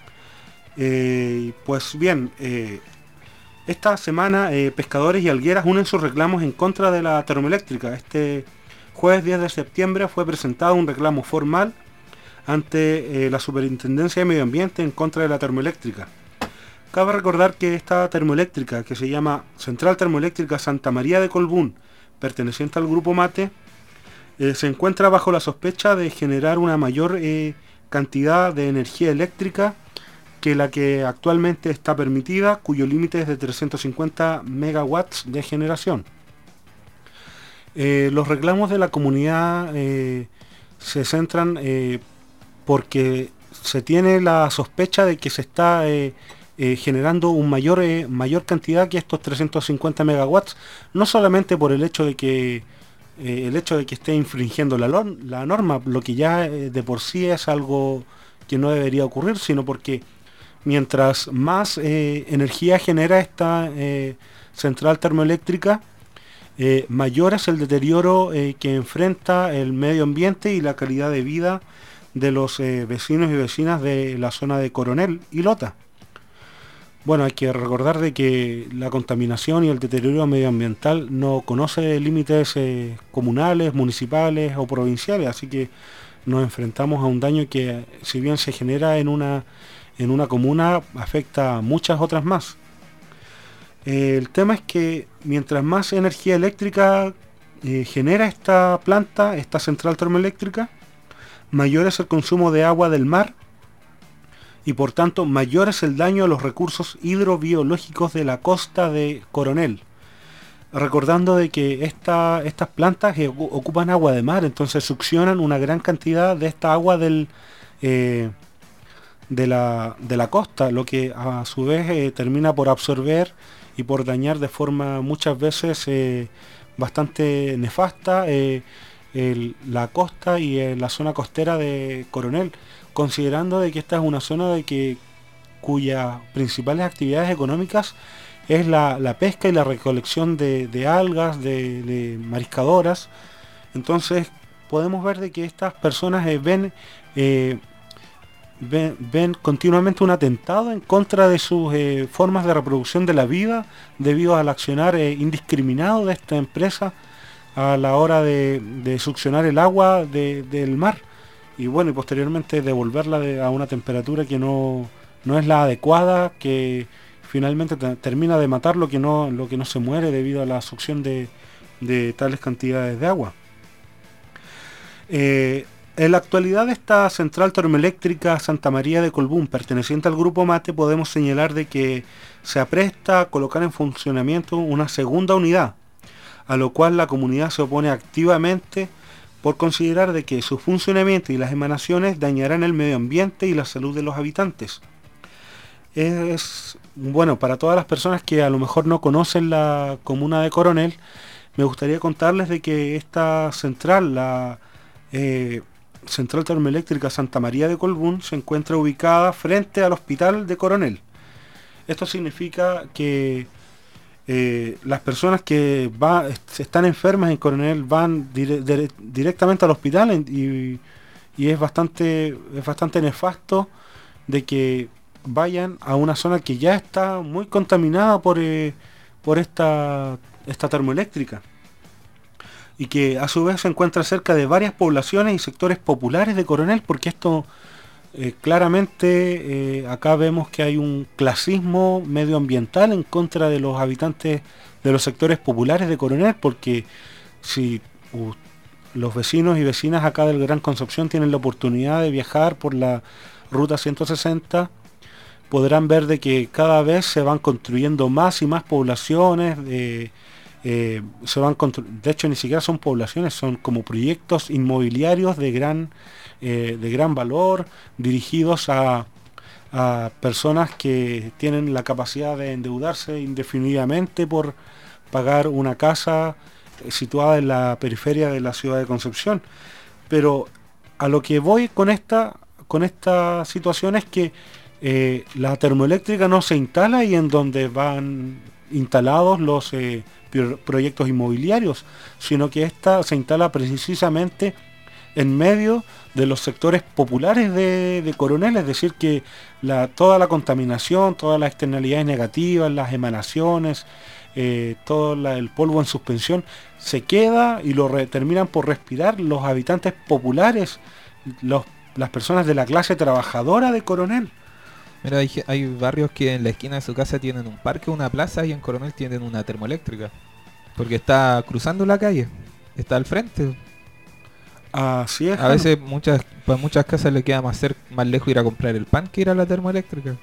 Pues bien, esta semana pescadores y algueras unen sus reclamos en contra de la termoeléctrica. Este jueves 10 de septiembre fue presentado un reclamo formal ante la Superintendencia de Medio Ambiente en contra de la termoeléctrica. Cabe recordar que esta termoeléctrica, que se llama Central Termoeléctrica Santa María de Colbún, perteneciente al Grupo Mate, se encuentra bajo la sospecha de generar una mayor cantidad de energía eléctrica que la que actualmente está permitida, cuyo límite es de 350 megawatts de generación. Los reclamos de la comunidad se centran porque se tiene la sospecha de que se está generando un mayor cantidad que estos 350 megawatts, no solamente por el hecho de que esté infringiendo la norma, lo que ya de por sí es algo que no debería ocurrir, sino porque mientras más energía genera esta central termoeléctrica, mayor es el deterioro que enfrenta el medio ambiente y la calidad de vida de los vecinos y vecinas de la zona de Coronel y Lota. Bueno, hay que recordar de que la contaminación y el deterioro medioambiental no conoce límites comunales, municipales o provinciales, así que nos enfrentamos a un daño que, si bien se genera en una comuna, afecta a muchas otras más. El tema es que mientras más energía eléctrica genera esta planta, esta central termoeléctrica, mayor es el consumo de agua del mar y por tanto mayor es el daño a los recursos hidrobiológicos de la costa de Coronel. Recordando de que estas plantas ocupan agua de mar, entonces succionan una gran cantidad de esta agua de la costa, lo que a su vez termina por absorber y por dañar de forma muchas veces bastante nefasta la costa y la zona costera de Coronel, considerando de que esta es una zona cuyas principales actividades económicas es la pesca y la recolección de algas, de mariscadoras. Entonces podemos ver de que estas personas ven continuamente un atentado en contra de sus formas de reproducción de la vida debido al accionar indiscriminado de esta empresa a la hora de succionar el agua del mar y bueno, y posteriormente devolverla a una temperatura que no es la adecuada, que finalmente termina de matar lo que no se muere debido a la succión de tales cantidades de agua. En la actualidad, esta central termoeléctrica Santa María de Colbún, perteneciente al Grupo Mate, podemos señalar de que se apresta a colocar en funcionamiento una segunda unidad, a lo cual la comunidad se opone activamente por considerar de que su funcionamiento y las emanaciones dañarán el medio ambiente y la salud de los habitantes. Es bueno, para todas las personas que a lo mejor no conocen la comuna de Coronel, me gustaría contarles de que esta central, la Central Termoeléctrica Santa María de Colbún, se encuentra ubicada frente al Hospital de Coronel. Esto significa que las personas que están enfermas en Coronel van directamente al hospital y es bastante nefasto de que vayan a una zona que ya está muy contaminada por esta termoeléctrica y que a su vez se encuentra cerca de varias poblaciones y sectores populares de Coronel, porque esto claramente acá vemos que hay un clasismo medioambiental en contra de los habitantes de los sectores populares de Coronel, porque si los vecinos y vecinas acá del Gran Concepción tienen la oportunidad de viajar por la ruta 160, podrán ver de que cada vez se van construyendo más y más poblaciones, de hecho ni siquiera son poblaciones, son como proyectos inmobiliarios de gran valor, dirigidos a personas que tienen la capacidad de endeudarse indefinidamente por pagar una casa situada en la periferia de la ciudad de Concepción. Pero a lo que voy con esta situación es que la termoeléctrica no se instala ahí en donde van instalados los proyectos inmobiliarios, sino que esta se instala precisamente en medio de los sectores populares de Coronel, es decir que toda la contaminación, todas las externalidades negativas, las emanaciones, todo el polvo en suspensión se queda y lo terminan por respirar los habitantes populares, las personas de la clase trabajadora de Coronel. Mira, hay barrios que en la esquina de su casa tienen un parque, una plaza, y en Coronel tienen una termoeléctrica, porque está cruzando la calle, está al frente. Así es. A veces para muchas casas le queda más lejos ir a comprar el pan que ir a la termoeléctrica.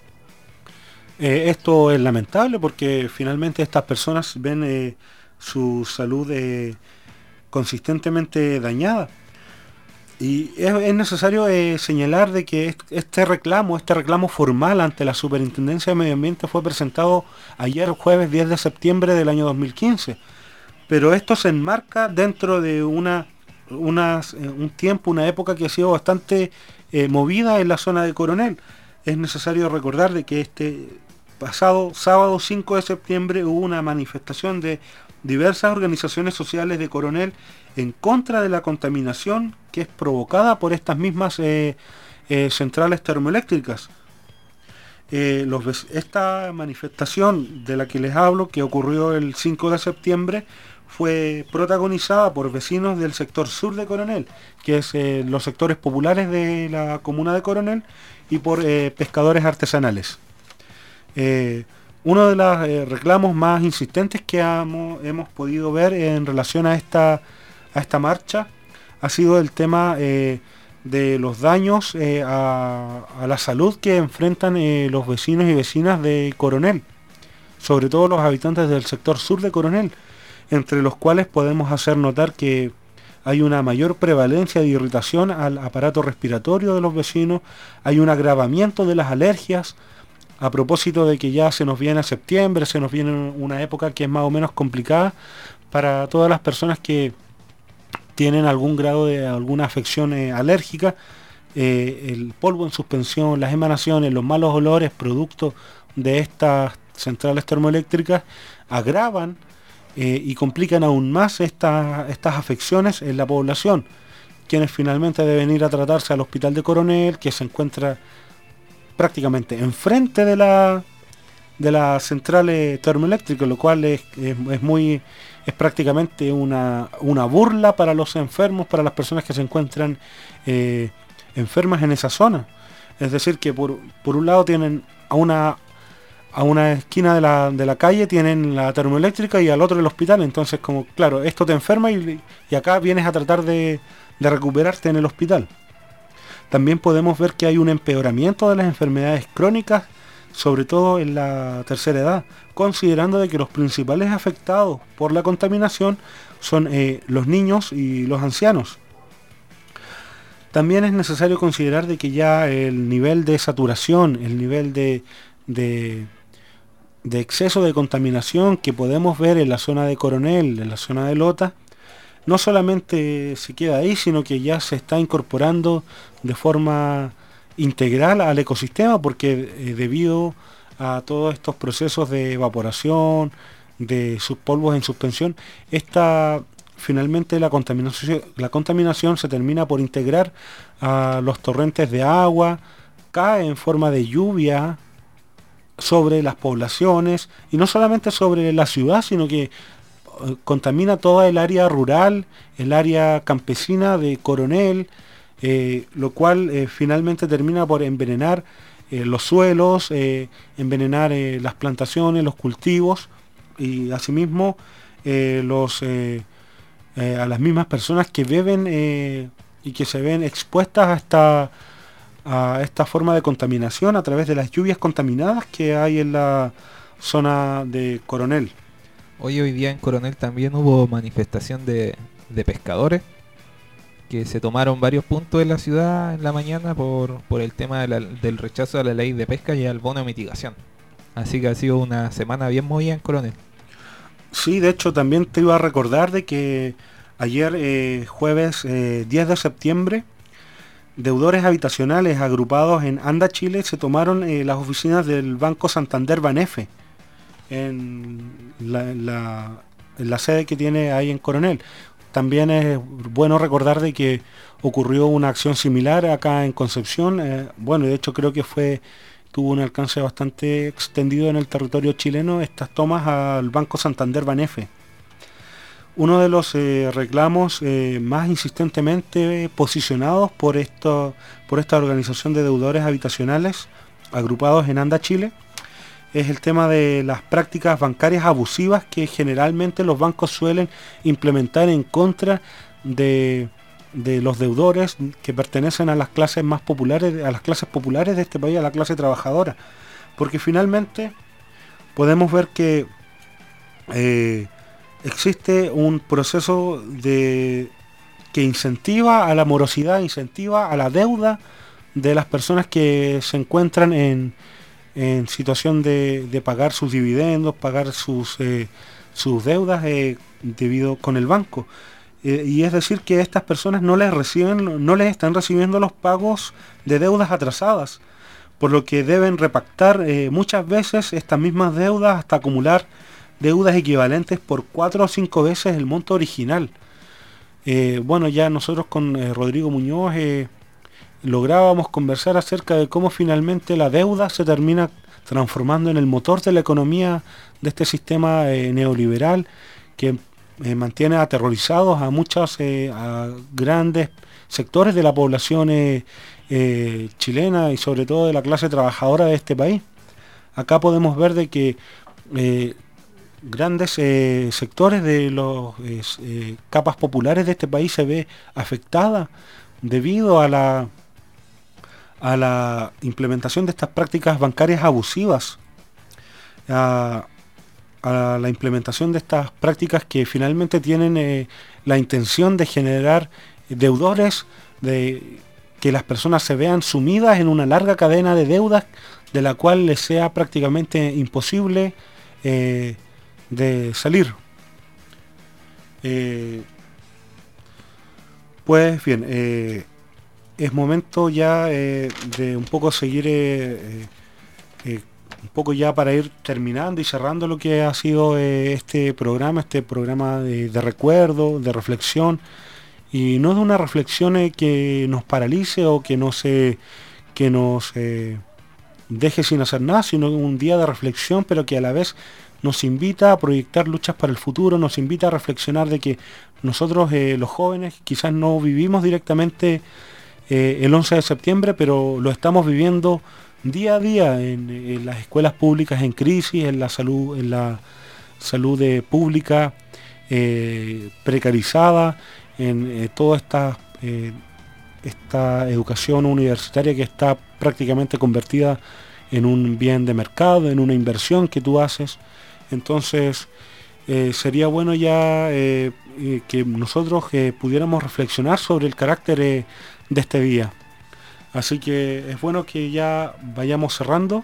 Esto es lamentable porque finalmente estas personas ven su salud consistentemente dañada. Y es necesario señalar de que este reclamo formal ante la Superintendencia de Medio Ambiente fue presentado ayer jueves 10 de septiembre del año 2015. Pero esto se enmarca dentro de un tiempo, una época que ha sido bastante movida en la zona de Coronel. Es necesario recordar de que este pasado sábado 5 de septiembre hubo una manifestación de diversas organizaciones sociales de Coronel en contra de la contaminación que es provocada por estas mismas centrales termoeléctricas. Esta manifestación de la que les hablo, que ocurrió el 5 de septiembre, fue protagonizada por vecinos del sector sur de Coronel, que es los sectores populares de la comuna de Coronel, y por pescadores artesanales. Uno de los reclamos más insistentes que hemos podido ver en relación a esta marcha ha sido el tema de los daños a la salud que enfrentan los vecinos y vecinas de Coronel, sobre todo los habitantes del sector sur de Coronel, entre los cuales podemos hacer notar que hay una mayor prevalencia de irritación al aparato respiratorio de los vecinos, hay un agravamiento de las alergias, a propósito de que ya se nos viene septiembre, se nos viene una época que es más o menos complicada para todas las personas que tienen algún grado de alguna afección alérgica. El polvo en suspensión, las emanaciones, los malos olores producto de estas centrales termoeléctricas agravan y complican aún más estas afecciones en la población, quienes finalmente deben ir a tratarse al hospital de Coronel, que se encuentra prácticamente enfrente de la central termoeléctrica, lo cual es prácticamente una burla para los enfermos, para las personas que se encuentran enfermas en esa zona. Es decir, que por un lado tienen a una esquina de la calle tienen la termoeléctrica y al otro el hospital. Entonces, como claro, esto te enferma y acá vienes a tratar de recuperarte en el hospital. También podemos ver que hay un empeoramiento de las enfermedades crónicas, sobre todo en la tercera edad, considerando de que los principales afectados por la contaminación son los niños y los ancianos. También es necesario considerar de que ya el nivel de saturación, el nivel de exceso de contaminación que podemos ver en la zona de Coronel, en la zona de Lota, no solamente se queda ahí, sino que ya se está incorporando de forma integral al ecosistema, porque debido a todos estos procesos de evaporación, de sus polvos en suspensión, finalmente la contaminación se termina por integrar a los torrentes de agua, cae en forma de lluvia sobre las poblaciones, y no solamente sobre la ciudad, sino que contamina toda el área rural, el área campesina de Coronel, lo cual finalmente termina por envenenar los suelos, envenenar las plantaciones, los cultivos, y asimismo a las mismas personas que beben y que se ven expuestas a esta forma de contaminación a través de las lluvias contaminadas que hay en la zona de Coronel. Hoy día en Coronel también hubo manifestación de pescadores que se tomaron varios puntos en la ciudad en la mañana por el tema del rechazo a la ley de pesca y al bono de mitigación. Así que ha sido una semana bien movida en Coronel. Sí, de hecho también te iba a recordar de que ayer, jueves 10 de septiembre, deudores habitacionales agrupados en Anda, Chile, se tomaron las oficinas del Banco Santander Banefe, en la sede que tiene ahí en Coronel. También es bueno recordar de que ocurrió una acción similar acá en Concepción. Bueno, de hecho creo que tuvo un alcance bastante extendido en el territorio chileno estas tomas al Banco Santander Banefe. Uno de los reclamos más insistentemente posicionados por esta organización de deudores habitacionales agrupados en Anda, Chile, es el tema de las prácticas bancarias abusivas que generalmente los bancos suelen implementar en contra de los deudores que pertenecen a las clases más populares, a las clases populares de este país, a la clase trabajadora. Porque finalmente podemos ver que existe un proceso que incentiva a la morosidad, incentiva a la deuda de las personas que se encuentran en situación de pagar sus dividendos, pagar sus deudas debido con el banco. Y es decir que estas personas no les están recibiendo los pagos de deudas atrasadas, por lo que deben repactar muchas veces estas mismas deudas hasta acumular deudas equivalentes por 4 o 5 veces el monto original. Bueno, ya nosotros con Rodrigo Muñoz lográbamos conversar acerca de cómo finalmente la deuda se termina transformando en el motor de la economía de este sistema neoliberal que mantiene aterrorizados a grandes sectores de la población chilena y sobre todo de la clase trabajadora de este país. Acá podemos ver de que grandes sectores de las capas populares de este país se ve afectada debido a la implementación de estas prácticas bancarias abusivas, a la implementación de estas prácticas que finalmente tienen la intención de generar deudores, de que las personas se vean sumidas en una larga cadena de deudas de la cual les sea prácticamente imposible de salir. Pues bien, es momento ya de un poco seguir, un poco ya para ir terminando y cerrando lo que ha sido este programa de recuerdo, de reflexión, y no de una reflexión que nos paralice o que nos deje sin hacer nada, sino un día de reflexión, pero que a la vez nos invita a proyectar luchas para el futuro, nos invita a reflexionar de que nosotros los jóvenes quizás no vivimos directamente el 11 de septiembre, pero lo estamos viviendo día a día en las escuelas públicas en crisis, en la salud pública precarizada, en toda esta educación universitaria que está prácticamente convertida en un bien de mercado, en una inversión que tú haces. Entonces sería bueno ya que nosotros pudiéramos reflexionar sobre el carácter de este día. Así que es bueno que ya vayamos cerrando.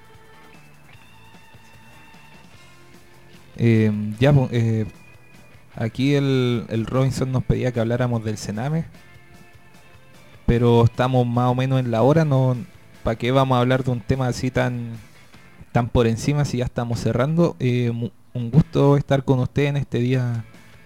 Aquí el Robinson nos pedía que habláramos del Sename, pero estamos más o menos en la hora, no, ¿para qué vamos a hablar de un tema así tan por encima si ya estamos cerrando? Un gusto estar con usted en este día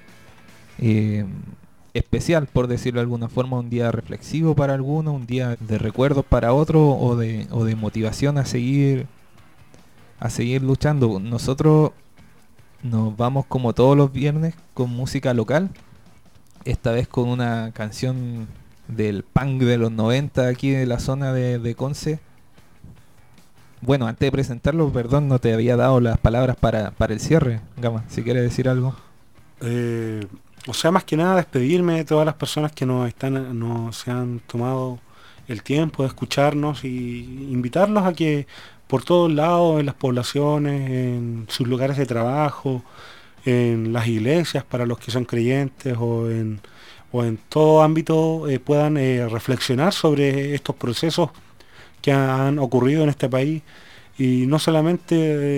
especial, por decirlo de alguna forma, un día reflexivo para algunos, un día de recuerdos para otros, o de motivación a seguir luchando. Nosotros nos vamos como todos los viernes con música local, esta vez con una canción del punk de los 90 aquí de la zona de Conce. Bueno, antes de presentarlo, perdón, no te había dado las palabras para el cierre. Gama, si quieres decir algo. O sea, más que nada despedirme de todas las personas que se han tomado el tiempo de escucharnos y invitarlos a que por todos lados, en las poblaciones, en sus lugares de trabajo, en las iglesias para los que son creyentes o en todo ámbito puedan reflexionar sobre estos procesos que han ocurrido en este país, y no solamente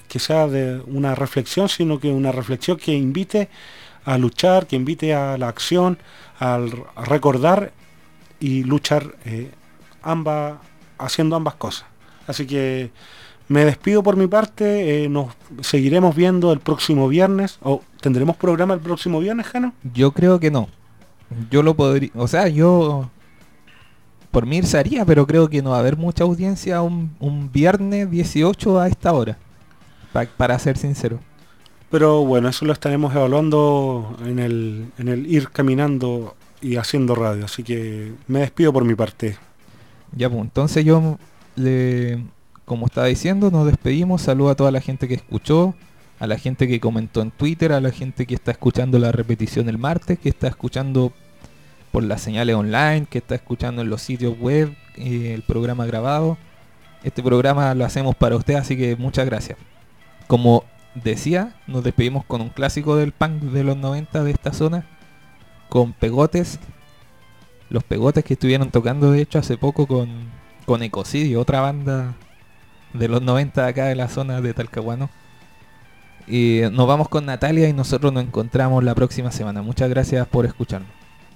que sea de una reflexión, sino que una reflexión que invite a luchar, que invite a la acción, a recordar y luchar haciendo ambas cosas. Así que me despido por mi parte, nos seguiremos viendo el próximo viernes. ¿Tendremos programa el próximo viernes, Jano? Yo creo que no. Yo lo podría, o sea, yo por mí se haría, pero creo que no va a haber mucha audiencia un viernes 18 a esta hora, para ser sincero. Pero bueno, eso lo estaremos evaluando en el ir caminando y haciendo radio, así que me despido por mi parte. Ya pues, entonces yo, como estaba diciendo, nos despedimos. Saludo a toda la gente que escuchó, a la gente que comentó en Twitter, a la gente que está escuchando la repetición el martes, que está escuchando por las señales online, que está escuchando en los sitios web el programa grabado. Este programa lo hacemos para usted, así que muchas gracias. Como decía, nos despedimos con un clásico del punk de los 90 de esta zona, con Pegotes. Los Pegotes que estuvieron tocando de hecho hace poco con Ecocidio, otra banda de los 90 de acá de la zona de Talcahuano. Y nos vamos con Natalia y nosotros nos encontramos la próxima semana. Muchas gracias por escucharnos.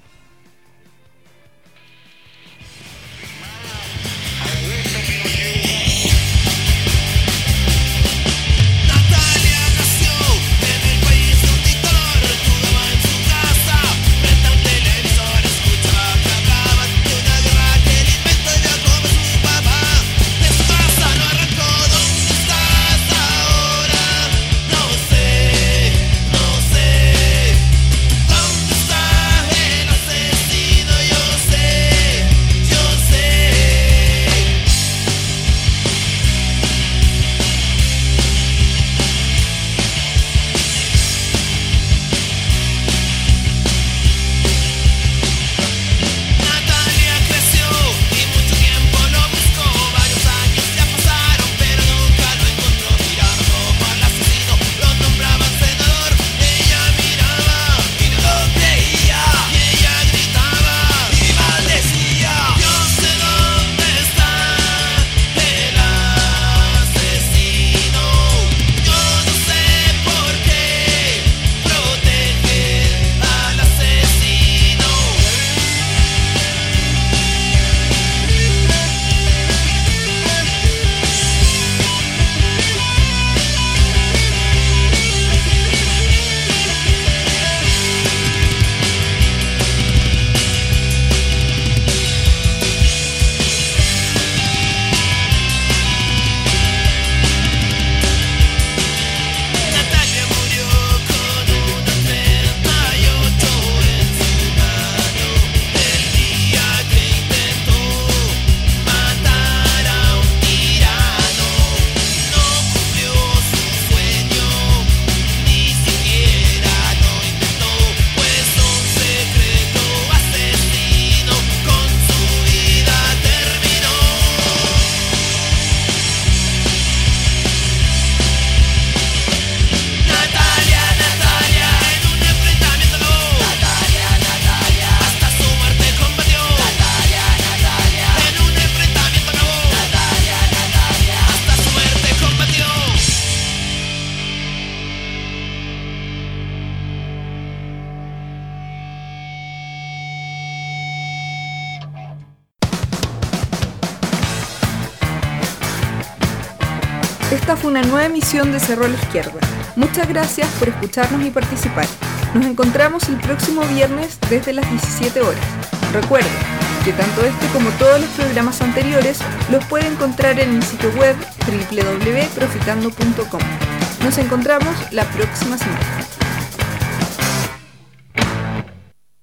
Esta fue una nueva emisión de Cerro a la Izquierda. Muchas gracias por escucharnos y participar. Nos encontramos el próximo viernes desde las 17 horas. Recuerden que tanto este como todos los programas anteriores los puede encontrar en mi sitio web www.profitando.com. Nos encontramos la próxima semana.